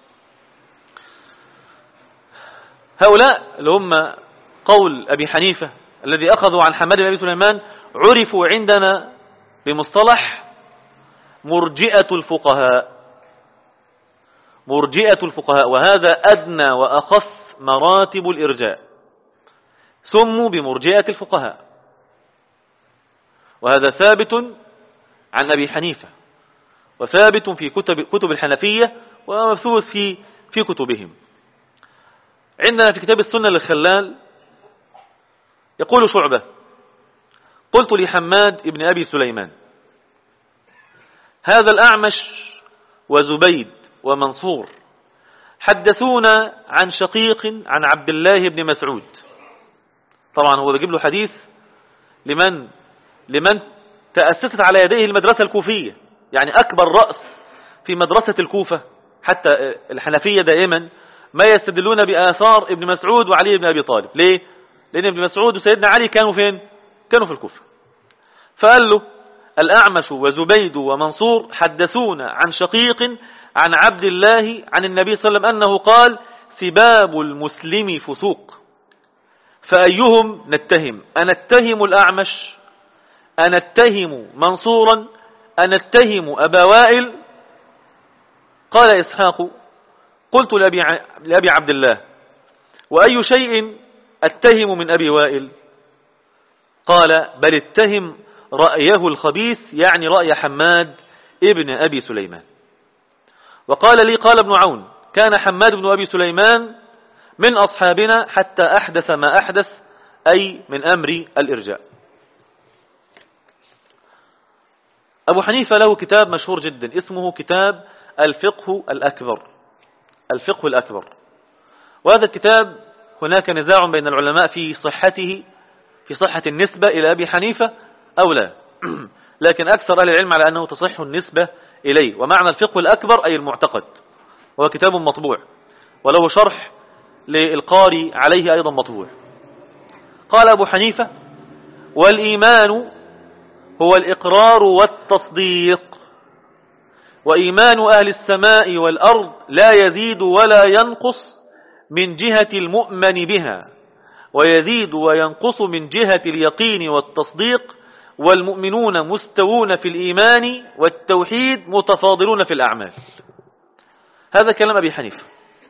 هؤلاء اللي هم قول أبي حنيفة الذي أخذوا عن حماد بن أبي سليمان عرفوا عندنا بمصطلح مرجئة الفقهاء. مرجئة الفقهاء، وهذا أدنى وأخص مراتب الإرجاء، سموا بمرجئة الفقهاء. وهذا ثابت عن أبي حنيفة، وثابت في كتب الحنفية، ومبثوث في كتبهم. عندنا في كتاب السنة للخلال يقول شعبة قلت لحماد ابن أبي سليمان هذا الأعمش وزبيد ومنصور حدثونا عن شقيق عن عبد الله بن مسعود. طبعا هو بيجيب له حديث لمن تأسست على يديه المدرسة الكوفية، يعني أكبر رأس في مدرسة الكوفة. حتى الحنفية دائما ما يستدلون بآثار ابن مسعود وعلي بن أبي طالب. ليه؟ لأن ابن مسعود وسيدنا علي كانوا فين؟ كانوا في الكوفة. فقال له الأعمش وزبيد ومنصور حدثونا عن شقيق عن عبد الله عن النبي صلى الله عليه وسلم أنه قال سباب المسلم فسوق، فأيهم نتهم؟ أنتهم الأعمش؟ أنتهم منصورا؟ أنتهم أبا وائل؟ قال إسحاق قلت لأبي عبد الله وأي شيء أتهم من أبي وائل؟ قال بل اتهم رأيه الخبيث، يعني رأي حماد ابن أبي سليمان. وقال لي قال ابن عون كان حماد بن أبي سليمان من أصحابنا حتى أحدث ما أحدث، أي من أمر الإرجاء. أبو حنيفة له كتاب مشهور جدا اسمه كتاب الفقه الأكبر. الفقه الأكبر، وهذا الكتاب هناك نزاع بين العلماء في صحته، في صحة النسبة إلى أبي حنيفة أو لا، لكن أكثر أهل العلم على أنه تصح النسبة إليه. ومعنى الفقه الأكبر أي المعتقد، وهو كتاب مطبوع وله شرح للقاري عليه أيضا مطبوع. قال أبو حنيفة والإيمان هو الإقرار والتصديق، وإيمان أهل السماء والأرض لا يزيد ولا ينقص من جهة المؤمن بها، ويزيد وينقص من جهة اليقين والتصديق، والمؤمنون مستوون في الإيمان والتوحيد متفاضلون في الأعمال. هذا كلام أبي حنيفة.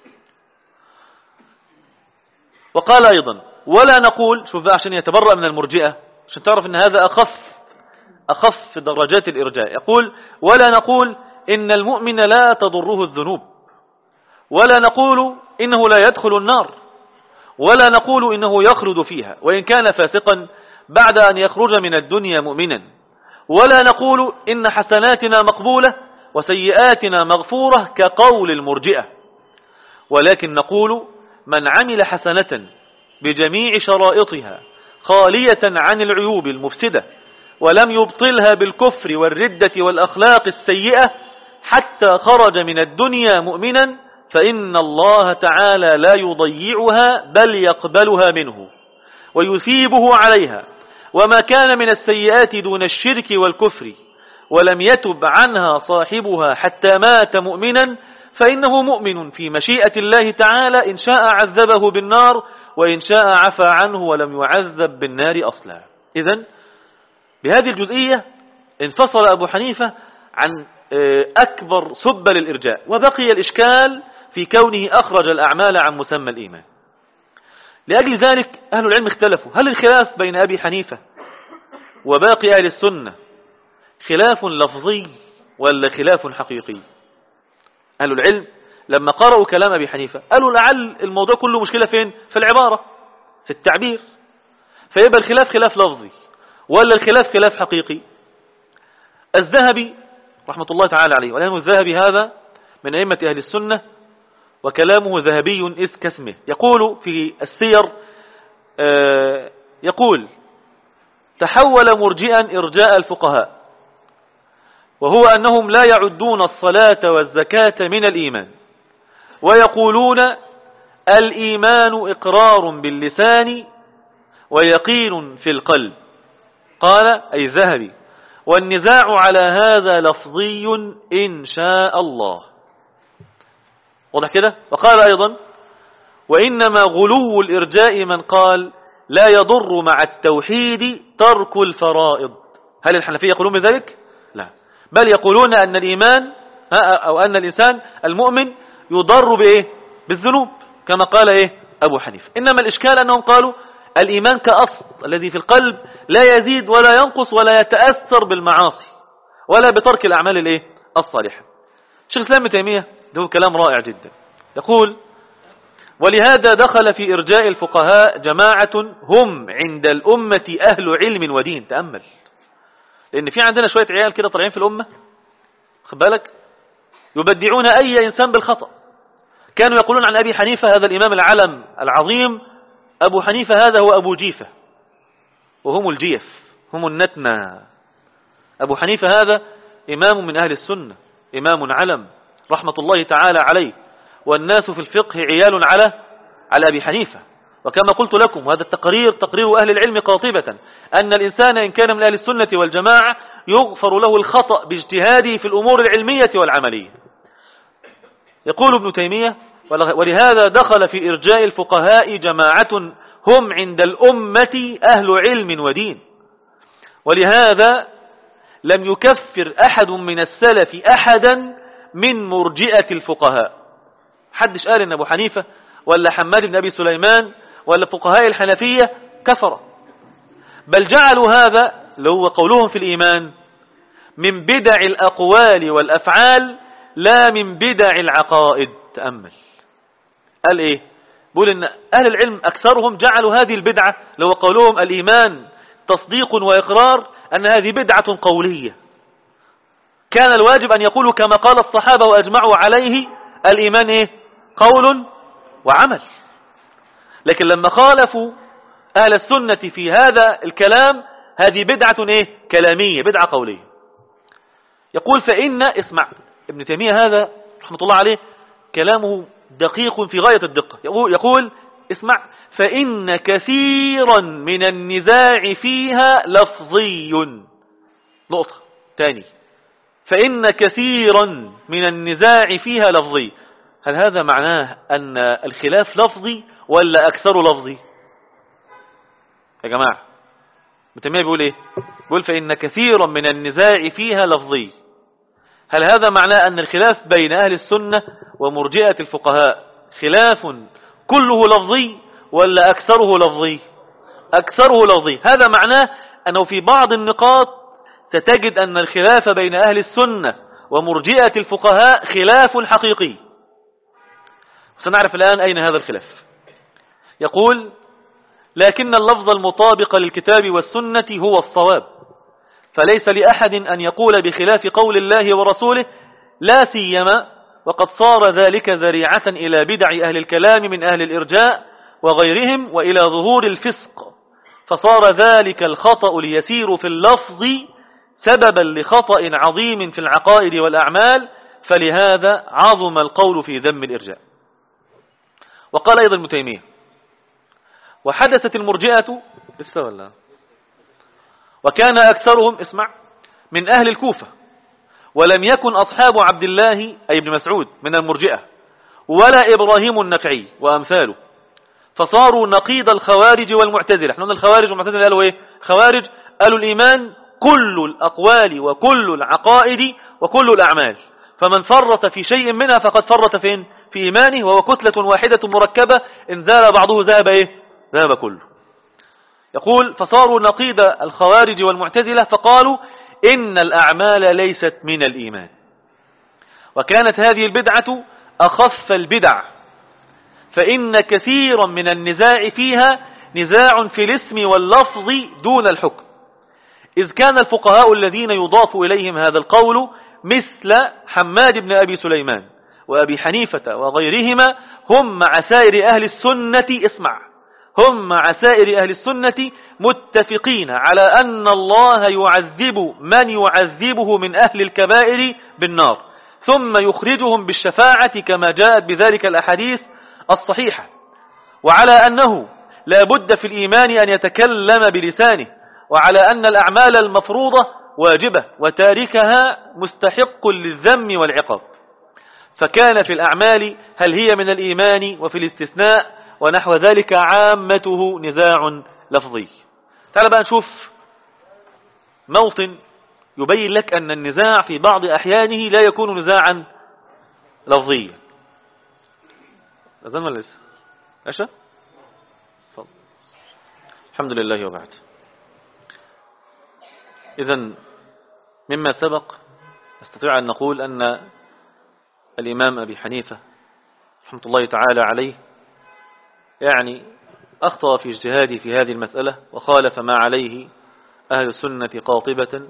وقال أيضا ولا نقول، شوف بقى عشان يتبرأ من المرجئة، عشان تعرف أن هذا أخف درجات الإرجاء، يقول ولا نقول إن المؤمن لا تضره الذنوب، ولا نقول إنه لا يدخل النار، ولا نقول إنه يخلد فيها وإن كان فاسقا بعد أن يخرج من الدنيا مؤمنا، ولا نقول إن حسناتنا مقبولة وسيئاتنا مغفورة كقول المرجئة، ولكن نقول من عمل حسنة بجميع شرائطها خالية عن العيوب المفسدة، ولم يبطلها بالكفر والردة والأخلاق السيئة حتى خرج من الدنيا مؤمنا، فإن الله تعالى لا يضيعها بل يقبلها منه ويثيبه عليها. وما كان من السيئات دون الشرك والكفر ولم يتب عنها صاحبها حتى مات مؤمنا، فإنه مؤمن في مشيئة الله تعالى، إن شاء عذبه بالنار وإن شاء عفى عنه ولم يعذب بالنار أصلا. إذن بهذه الجزئية انفصل أبو حنيفة عن أكبر سبل الإرجاء، وبقي الإشكال في كونه أخرج الأعمال عن مسمى الإيمان. لأجل ذلك أهل العلم اختلفوا، هل الخلاف بين أبي حنيفة وباقي أهل السنة خلاف لفظي ولا خلاف حقيقي؟ أهل العلم لما قرأوا كلام أبي حنيفة قالوا لعل الموضوع كله مشكلة فين؟ في العبارة، في التعبير، فيبقى الخلاف خلاف لفظي ولا الخلاف خلاف حقيقي. الذهبي رحمة الله تعالى عليه، ولأنه الذهبي هذا من أئمة أهل السنة وكلامه ذهبي إذ كاسمه، يقول في السير يقول: تحول مرجئا إرجاء الفقهاء، وهو أنهم لا يعدون الصلاة والزكاة من الإيمان، ويقولون الإيمان إقرار باللسان ويقين في القلب. قال أي الذهبي: والنزاع على هذا لفظي إن شاء الله. واضح كده؟ وقال أيضا: وإنما غلو الإرجاء من قال لا يضر مع التوحيد ترك الفرائض. هل الحنفية يقولون بذلك؟ لا، بل يقولون أن الإيمان أو أن الإنسان المؤمن يضر بإيه؟ بالذنوب، كما قال إيه؟ أبو حنيفة. إنما الإشكال أنهم قالوا الإيمان كأصل الذي في القلب لا يزيد ولا ينقص ولا يتأثر بالمعاصي ولا بترك الأعمال الإيه؟ الصالحة. شيخ الإسلام ابن تيمية ده كلام رائع جدا، يقول: ولهذا دخل في إرجاء الفقهاء جماعة هم عند الأمة أهل علم ودين. تأمل، لأن في عندنا شوية عيال كده طالعين في الأمة، خد بالك، يبدعون أي إنسان بالخطأ. كانوا يقولون عن أبي حنيفة هذا الإمام العلم العظيم: أبو حنيفة هذا هو أبو جيفة، وهم الجيف، هم النتنة. أبو حنيفة هذا إمام من أهل السنة، إمام علم رحمة الله تعالى عليه، والناس في الفقه عيال على أبي حنيفة. وكما قلت لكم، وهذا التقرير تقرير أهل العلم قاطبة، أن الإنسان إن كان من أهل السنة والجماعة يغفر له الخطأ باجتهاده في الأمور العلمية والعملية. يقول ابن تيمية: ولهذا دخل في إرجاء الفقهاء جماعة هم عند الأمة أهل علم ودين، ولهذا لم يكفر أحد من السلف أحدا من مرجئة الفقهاء. حدش قال إن أبو حنيفة ولا حماد بن أبي سليمان ولا فقهاء الحنفية كفر، بل جعلوا هذا اللي هو قولهم في الإيمان من بدع الأقوال والأفعال لا من بدع العقائد. تأمل، قال إيه؟ بقول إن أهل العلم أكثرهم جعلوا هذه البدعة اللي هو قولهم الإيمان تصديق وإقرار أن هذه بدعة قولية. كان الواجب أن يقولوا كما قال الصحابة وأجمعوا عليه: الإيمان إيه؟ قول وعمل. لكن لما خالفوا أهل السنة في هذا الكلام، هذه بدعة إيه؟ كلامية، بدعة قولية. يقول: فإن اسمع ابن تيمية هذا رحمة الله عليه كلامه دقيق في غاية الدقة. يقول: اسمع: فإن كثيرا من النزاع فيها لفظي. نقطة تاني: فإن كثيرا من النزاع فيها لفظي. هل هذا معناه أن الخلاف لفظي ولا أكثر لفظي؟ يا جماعة، ابن تيمية بيقول إيه؟ بيقول: فإن كثيرا من النزاع فيها لفظي. هل هذا معناه أن الخلاف بين أهل السنة ومرجئة الفقهاء خلاف كله لفظي ولا أكثره لفظي؟ أكثره لفظي. هذا معناه أنه في بعض النقاط ستجد أن الخلاف بين أهل السنة ومرجئة الفقهاء خلاف حقيقي. سنعرف الآن أين هذا الخلاف. يقول: لكن اللفظ المطابق للكتاب والسنة هو الصواب، فليس لأحد أن يقول بخلاف قول الله ورسوله، لا سيما وقد صار ذلك ذريعة إلى بدع أهل الكلام من أهل الإرجاء وغيرهم، وإلى ظهور الفسق فصار ذلك الخطأ اليسير في اللفظ سببا لخطأ عظيم في العقائد والأعمال، فلهذا عظم القول في ذم الإرجاء. وقال أيضا ابن تيمية: وحدثت المرجئة وكان أكثرهم اسمع من أهل الكوفة، ولم يكن أصحاب عبد الله أي ابن مسعود من المرجئة ولا إبراهيم النخعي وأمثاله، فصاروا نقيض الخوارج والمعتزلة. احنا قلنا الخوارج والمعتزلة قالوا ايه؟ خوارج قالوا الإيمان كل الأقوال وكل العقائد وكل الأعمال، فمن فرط في شيء منها فقد فرط فين؟ في إيمانه، وهو كتلة واحدة مركبة، إن زال بعضه ذهب ايه؟ ذهب كله. يقول: فصاروا نقيض الخوارج والمعتزلة فقالوا إن الأعمال ليست من الإيمان، وكانت هذه البدعة أخف البدع، فإن كثيرا من النزاع فيها نزاع في الاسم واللفظ دون الحكم، إذ كان الفقهاء الذين يضاف إليهم هذا القول مثل حماد بن أبي سليمان وأبي حنيفة وغيرهما هم مع سائر أهل السنة هم مع سائر أهل السنة متفقين على أن الله يعذب من يعذبه من أهل الكبائر بالنار، ثم يخرجهم بالشفاعة كما جاءت بذلك الأحاديث الصحيحة، وعلى أنه لا بد في الإيمان أن يتكلم بلسانه، وعلى أن الأعمال المفروضة واجبة وتاركها مستحق للذم والعقاب. فكان في الأعمال هل هي من الإيمان وفي الاستثناء ونحو ذلك عامته نزاع لفظي. تعال بقى نشوف موطن يبين لك أن النزاع في بعض أحيانه لا يكون نزاعا لفظيا. أذن ولا لسه؟ أشا؟ فضل. الحمد لله وبعد. إذن مما سبق نستطيع أن نقول أن الإمام أبي حنيفة رحمة الله تعالى عليه يعني أخطأ في اجتهاده في هذه المسألة، وخالف ما عليه أهل السنة قاطبة،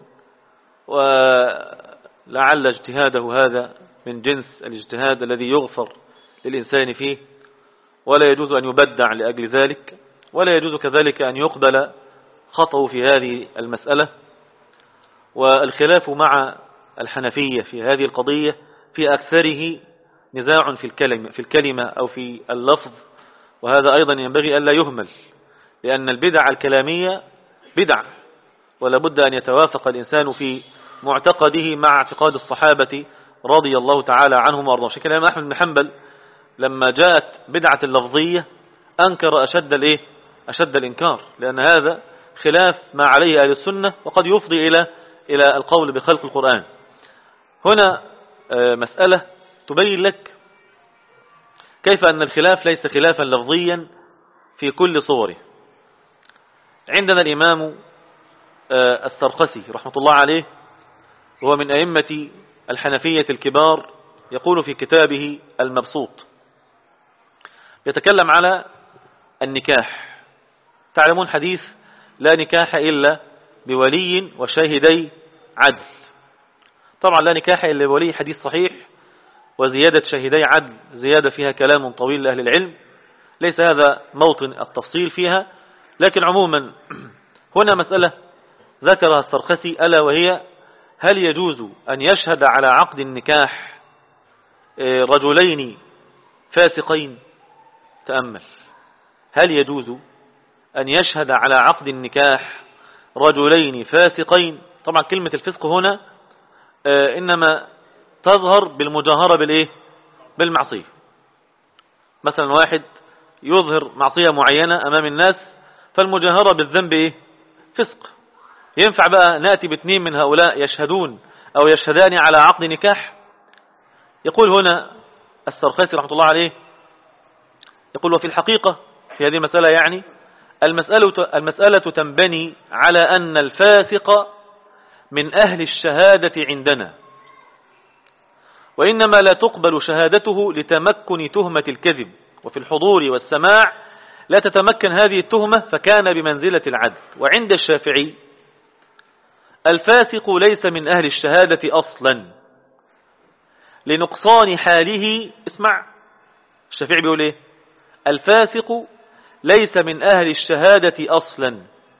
ولعل اجتهاده هذا من جنس الاجتهاد الذي يغفر للإنسان فيه، ولا يجوز أن يبدع لأجل ذلك، ولا يجوز كذلك أن يقبل خطأه في هذه المسألة. والخلاف مع الحنفية في هذه القضية في أكثره نزاع في الكلمة أو في اللفظ، وهذا أيضا ينبغي ألا يهمل، لأن البدع الكلامية بدع، ولا بد أن يتوافق الإنسان في معتقده مع اعتقاد الصحابة رضي الله تعالى عنهم وارضاهم. شكل الإمام أحمد بن حنبل لما جاءت بدعة اللفظية أنكر أشد الإنكار، لأن هذا خلاف ما عليه أهل السنة، وقد يفضي إلى القول بخلق القرآن. هنا مسألة تبين لك كيف أن الخلاف ليس خلافا لفظيا في كل صوره. عندنا الإمام السرخسي رحمة الله عليه، وهو من أئمة الحنفية الكبار، يقول في كتابه المبسوط يتكلم على النكاح. تعلمون حديث لا نكاح إلا بولي وشاهدي عدل. طبعا لا نكاح إلا بولي حديث صحيح، وزيادة شاهدي عدل زيادة فيها كلام طويل لأهل العلم، ليس هذا موطن التفصيل فيها، لكن عموما هنا مسألة ذكرها السرخسي، ألا وهي: هل يجوز أن يشهد على عقد النكاح رجلين فاسقين؟ تأمل، هل يجوز أن يشهد على عقد النكاح رجلين فاسقين؟ طبعا كلمة الفسق هنا إنما تظهر بالمجاهرة بالمعصية. مثلا واحد يظهر معصية معينة أمام الناس، فالمجاهرة بالذنب فسق. ينفع بقى نأتي باثنين من هؤلاء يشهدون أو يشهدان على عقد نكاح؟ يقول هنا السرخسي رحمة الله عليه، يقول: وفي الحقيقة في هذه المسألة يعني المسألة تنبني على أن الفاسق من أهل الشهادة عندنا، وإنما لا تقبل شهادته لتمكن تهمة الكذب، وفي الحضور والسماع لا تتمكن هذه التهمة، فكان بمنزلة العدل. وعند الشافعي الفاسق ليس من أهل الشهادة أصلا لنقصان حاله. اسمع الشافعي بيقول الفاسق ليس من أهل الشهادة أصلا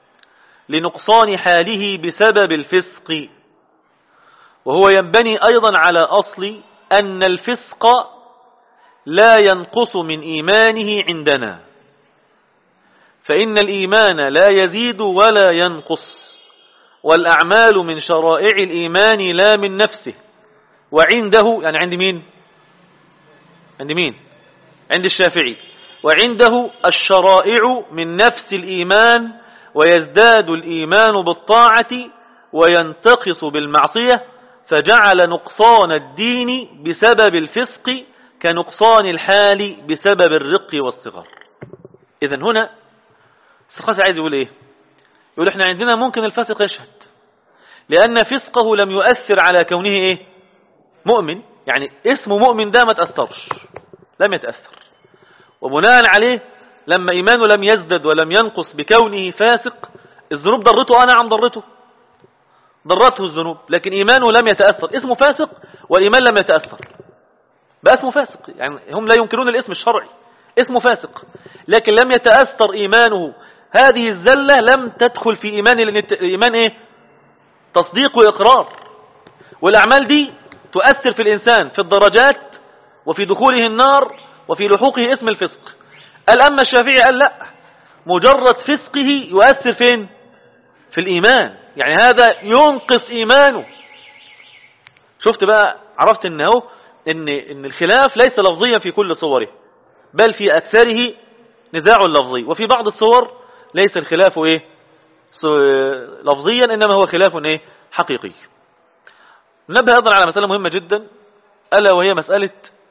لنقصان حاله بسبب الفسق. وهو ينبني أيضا على أصل أن الفسق لا ينقص من إيمانه عندنا، فإن الإيمان لا يزيد ولا ينقص، والأعمال من شرائع الإيمان لا من نفسه. وعنده، يعني عند مين؟ عند مين؟ عند الشافعي. وعنده الشرائع من نفس الإيمان، ويزداد الإيمان بالطاعة وينتقص بالمعصية، فجعل نقصان الدين بسبب الفسق كنقصان الحال بسبب الرق والصغر. إذن هنا السقاس عايز يقول إيه؟ يقول إحنا عندنا ممكن الفاسق يشهد، لأن فسقه لم يؤثر على كونه إيه؟ مؤمن، يعني اسمه مؤمن ده ما تأثرش، لم يتأثر، وبناء عليه لما إيمانه لم يزدد ولم ينقص بكونه فاسق، الذنوب ضرته، نعم ضرته الذنوب، لكن إيمانه لم يتأثر. اسمه فاسق والإيمان لم يتأثر، بقى اسمه فاسق. يعني هم لا ينكرون الاسم الشرعي، اسمه فاسق، لكن لم يتأثر إيمانه. هذه الزلة لم تدخل في إيمانه، لأن الإيمان إيه؟ تصديق وإقرار، والأعمال دي تؤثر في الإنسان في الدرجات وفي دخوله النار وفي لحوقه اسم الفسق. أما الشافعي قال لا، مجرد فسقه يؤثر فين؟ في الإيمان، يعني هذا ينقص إيمانه. شفت بقى، عرفت إن الخلاف ليس لفظيا في كل صوره، بل في أكثره نزاع لفظي، وفي بعض الصور ليس الخلاف إيه؟ لفظيا، إنما هو خلاف إيه؟ حقيقي. ننبه أيضا على مسألة مهمة جدا، ألا وهي مسألة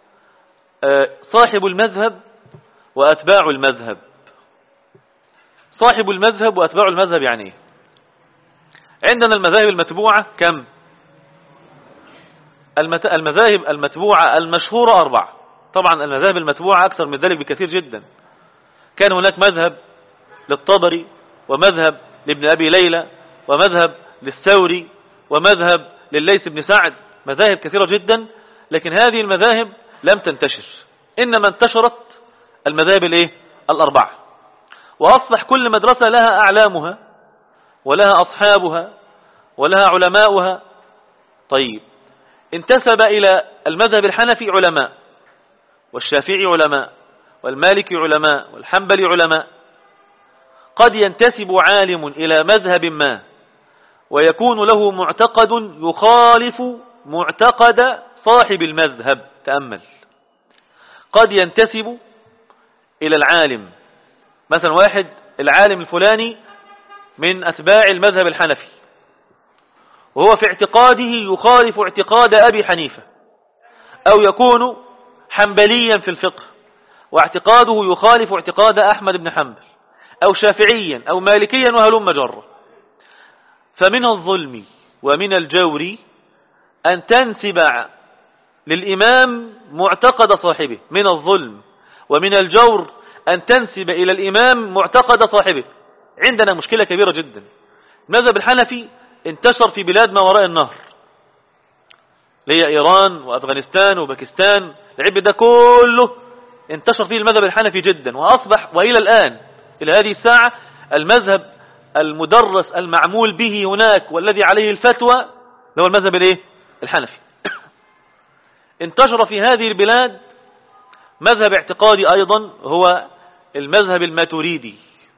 صاحب المذهب وأتباع المذهب. صاحب المذهب وأتباع المذهب يعني إيه؟ عندنا المذاهب المتبوعة كم؟ المذاهب المتبوعة المشهورة 4. طبعا المذاهب المتبوعة أكثر من ذلك بكثير جدا. كان هناك مذهب للطبري، ومذهب لابن أبي ليلى، ومذهب للثوري، ومذهب لليث بن سعد، مذاهب كثيرة جدا، لكن هذه المذاهب لم تنتشر، إنما انتشرت المذاهب الايه؟ 4. وأصبح كل مدرسة لها أعلامها ولها أصحابها ولها علماؤها. طيب، انتسب إلى المذهب الحنفي علماء، والشافعي علماء، والمالكي علماء، والحنبلي علماء. قد ينتسب عالم إلى مذهب ما ويكون له معتقد يخالف معتقد صاحب المذهب. تأمل، قد ينتسب إلى العالم، مثلا واحد العالم الفلاني من أتباع المذهب الحنفي، وهو في اعتقاده يخالف اعتقاد أبي حنيفة، أو يكون حنبليا في الفقه واعتقاده يخالف اعتقاد أحمد بن حنبل، أو شافعيا أو مالكيا وهلم جرا. فمن الظلم ومن الجور أن تنسب للإمام معتقد صاحبه، من الظلم ومن الجور أن تنسب إلى الإمام معتقد صاحبه. عندنا مشكلة كبيرة جدا. المذهب الحنفي انتشر في بلاد ما وراء النهر، اللي هي إيران وأفغانستان وباكستان، العب ده كله انتشر فيه المذهب الحنفي جدا، وأصبح وإلى الآن إلى هذه الساعة المذهب المدرس المعمول به هناك والذي عليه الفتوى هو المذهب الايه؟ الحنفي. انتشر في هذه البلاد مذهب اعتقادي أيضا، هو المذهب الماتريدي.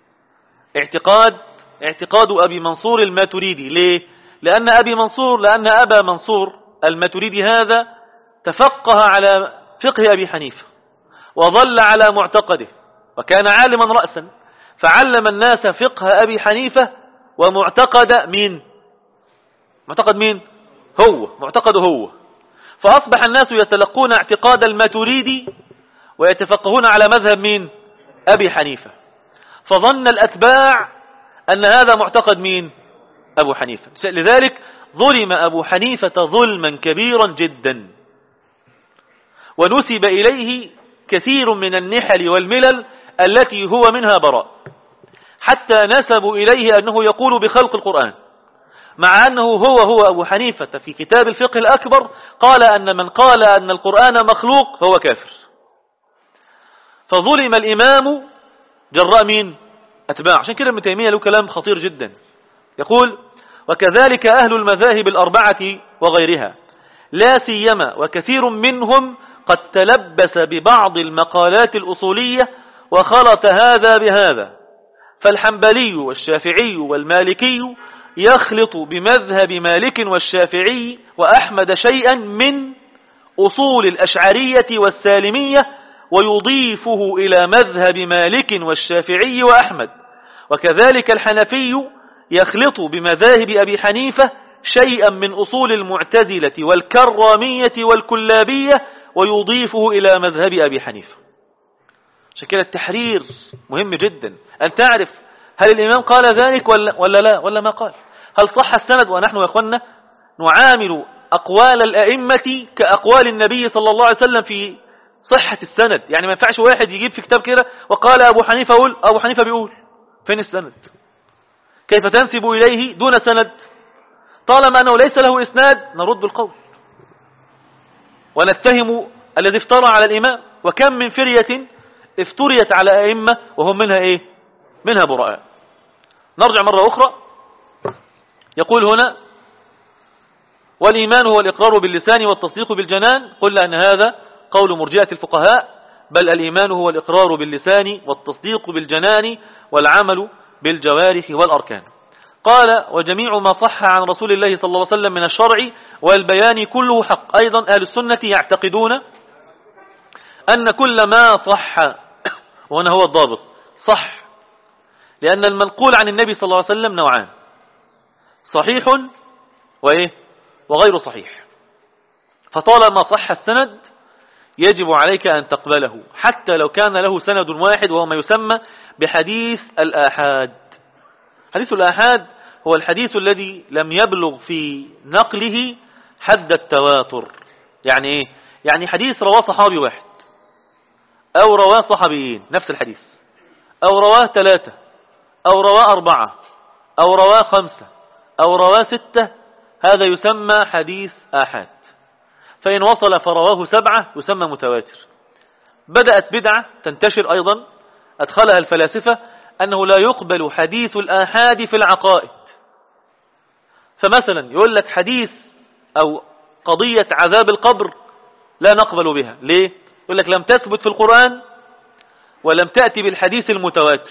اعتقاد أبي منصور الماتريدي. ليه؟ لأن أبا منصور الماتريدي هذا تفقه على فقه أبي حنيفة وظل على معتقده، وكان عالما رأسا، فعلم الناس فقه أبي حنيفة ومعتقد مين؟ معتقده هو. فأصبح الناس يتلقون اعتقاد الماتريدي ويتفقهون على مذهب مين؟ أبي حنيفة. فظن الأتباع أن هذا معتقد مين؟ أبو حنيفة. لذلك ظلم أبو حنيفة ظلما كبيرا جدا، ونسب إليه كثير من النحل والملل التي هو منها براء، حتى نسبوا إليه أنه يقول بخلق القرآن، مع أنه هو أبو حنيفة في كتاب الفقه الأكبر قال أن من قال أن القرآن مخلوق هو كافر. فظلم الإمام جراء مين؟ أتباع. عشان كده ابن تيمية له كلام خطير جدا، يقول: وكذلك أهل المذاهب الأربعة وغيرها، لا سيما وكثير منهم قد تلبس ببعض المقالات الأصولية وخلط هذا بهذا، فالحنبلي والشافعي والمالكي يخلط بمذهب مالك والشافعي وأحمد شيئا من أصول الأشعرية والسالمية ويضيفه إلى مذهب مالك والشافعي وأحمد، وكذلك الحنفي يخلط بمذاهب أبي حنيفة شيئا من أصول المعتزلة والكرامية والكلابية ويضيفه إلى مذهب أبي حنيفة. شكل التحرير مهم جدا أن تعرف هل الإمام قال ذلك ولا لا ولا ما قال، هل صح السند. ونحن يا أخوانا نعامل أقوال الأئمة كأقوال النبي صلى الله عليه وسلم في صحة السند. يعني ما ينفعش واحد يجيب في كتاب كده وقال أبو حنيفة يقول، أبو حنيفة بيقول، فين السند؟ كيف تنسب إليه دون سند؟ طالما أنه ليس له إسناد نرد القول ونتهم الذي افترى على الإمام. وكم من فرية افتريت على أئمة وهم منها إيه؟ منها براء. نرجع مرة أخرى. يقول هنا: والإيمان هو الإقرار باللسان والتصديق بالجنان. قلنا أن هذا قول مرجئة الفقهاء، بل الإيمان هو الإقرار باللسان والتصديق بالجنان والعمل بالجوارح والأركان. قال: وجميع ما صح عن رسول الله صلى الله عليه وسلم من الشرع والبيان كله حق. أيضا أهل السنة يعتقدون أن كل ما صح، وهنا هو الضابط، صح، لأن المنقول عن النبي صلى الله عليه وسلم نوعان: صحيح وإيه؟ وغير صحيح. فطالما صح السند يجب عليك أن تقبله حتى لو كان له سند واحد، وهو ما يسمى بحديث الآحاد. حديث الآحاد هو الحديث الذي لم يبلغ في نقله حد التواتر. يعني إيه؟ يعني حديث رواه صحابي واحد أو رواه صحابيين نفس الحديث، أو رواه 3 أو رواه 4 أو رواه 5 أو رواه 6، هذا يسمى حديث آحاد. فإن وصل فرواه 7 يسمى متواتر. بدأت بدعة تنتشر أيضا أدخلها الفلاسفة، أنه لا يقبل حديث الآحاد في العقائد. فمثلا يقول لك حديث أو قضية عذاب القبر لا نقبل بها. ليه؟ يقول لك لم تثبت في القرآن ولم تأتي بالحديث المتواتر.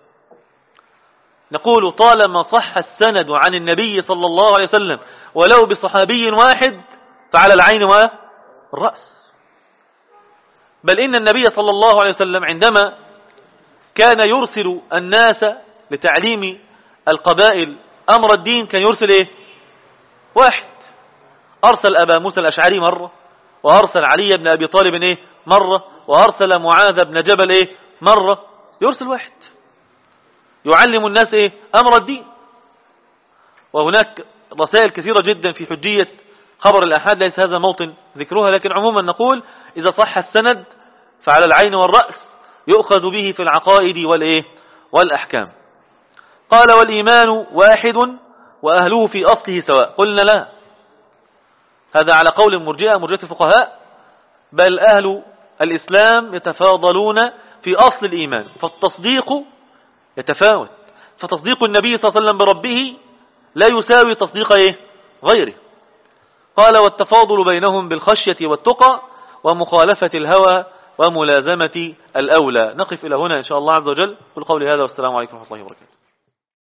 نقول: طالما صح السند عن النبي صلى الله عليه وسلم ولو بصحابي واحد فعلى العين والرأس. بل إن النبي صلى الله عليه وسلم عندما كان يرسل الناس لتعليم القبائل أمر الدين كان يرسل إيه؟ واحد. أرسل أبا موسى الأشعري مرة، وأرسل علي بن أبي طالب إيه؟ مرة، وأرسل معاذ بن جبل إيه؟ مرة. يرسل واحد يعلم الناس إيه؟ أمر الدين. وهناك رسائل كثيرة جدا في حجية خبر الآحاد، ليس هذا موطن ذكرها، لكن عموما نقول إذا صح السند فعلى العين والرأس يؤخذ به في العقائد والإيه؟ والأحكام. قال: والإيمان واحد وأهله في أصله سواء. قلنا لا، هذا على قول مرجئة الفقهاء، بل أهل الإسلام يتفاضلون في أصل الإيمان، فالتصديق يتفاوت. فتصديق النبي صلى الله عليه وسلم بربه لا يساوي تصديق إيه؟ غيره. قال: والتفاضل بينهم بالخشية والتقى ومخالفة الهوى وملازمة الأولى. نقف إلى هنا إن شاء الله عز وجل. قل قولي هذا والسلام عليكم ورحمة الله وبركاته.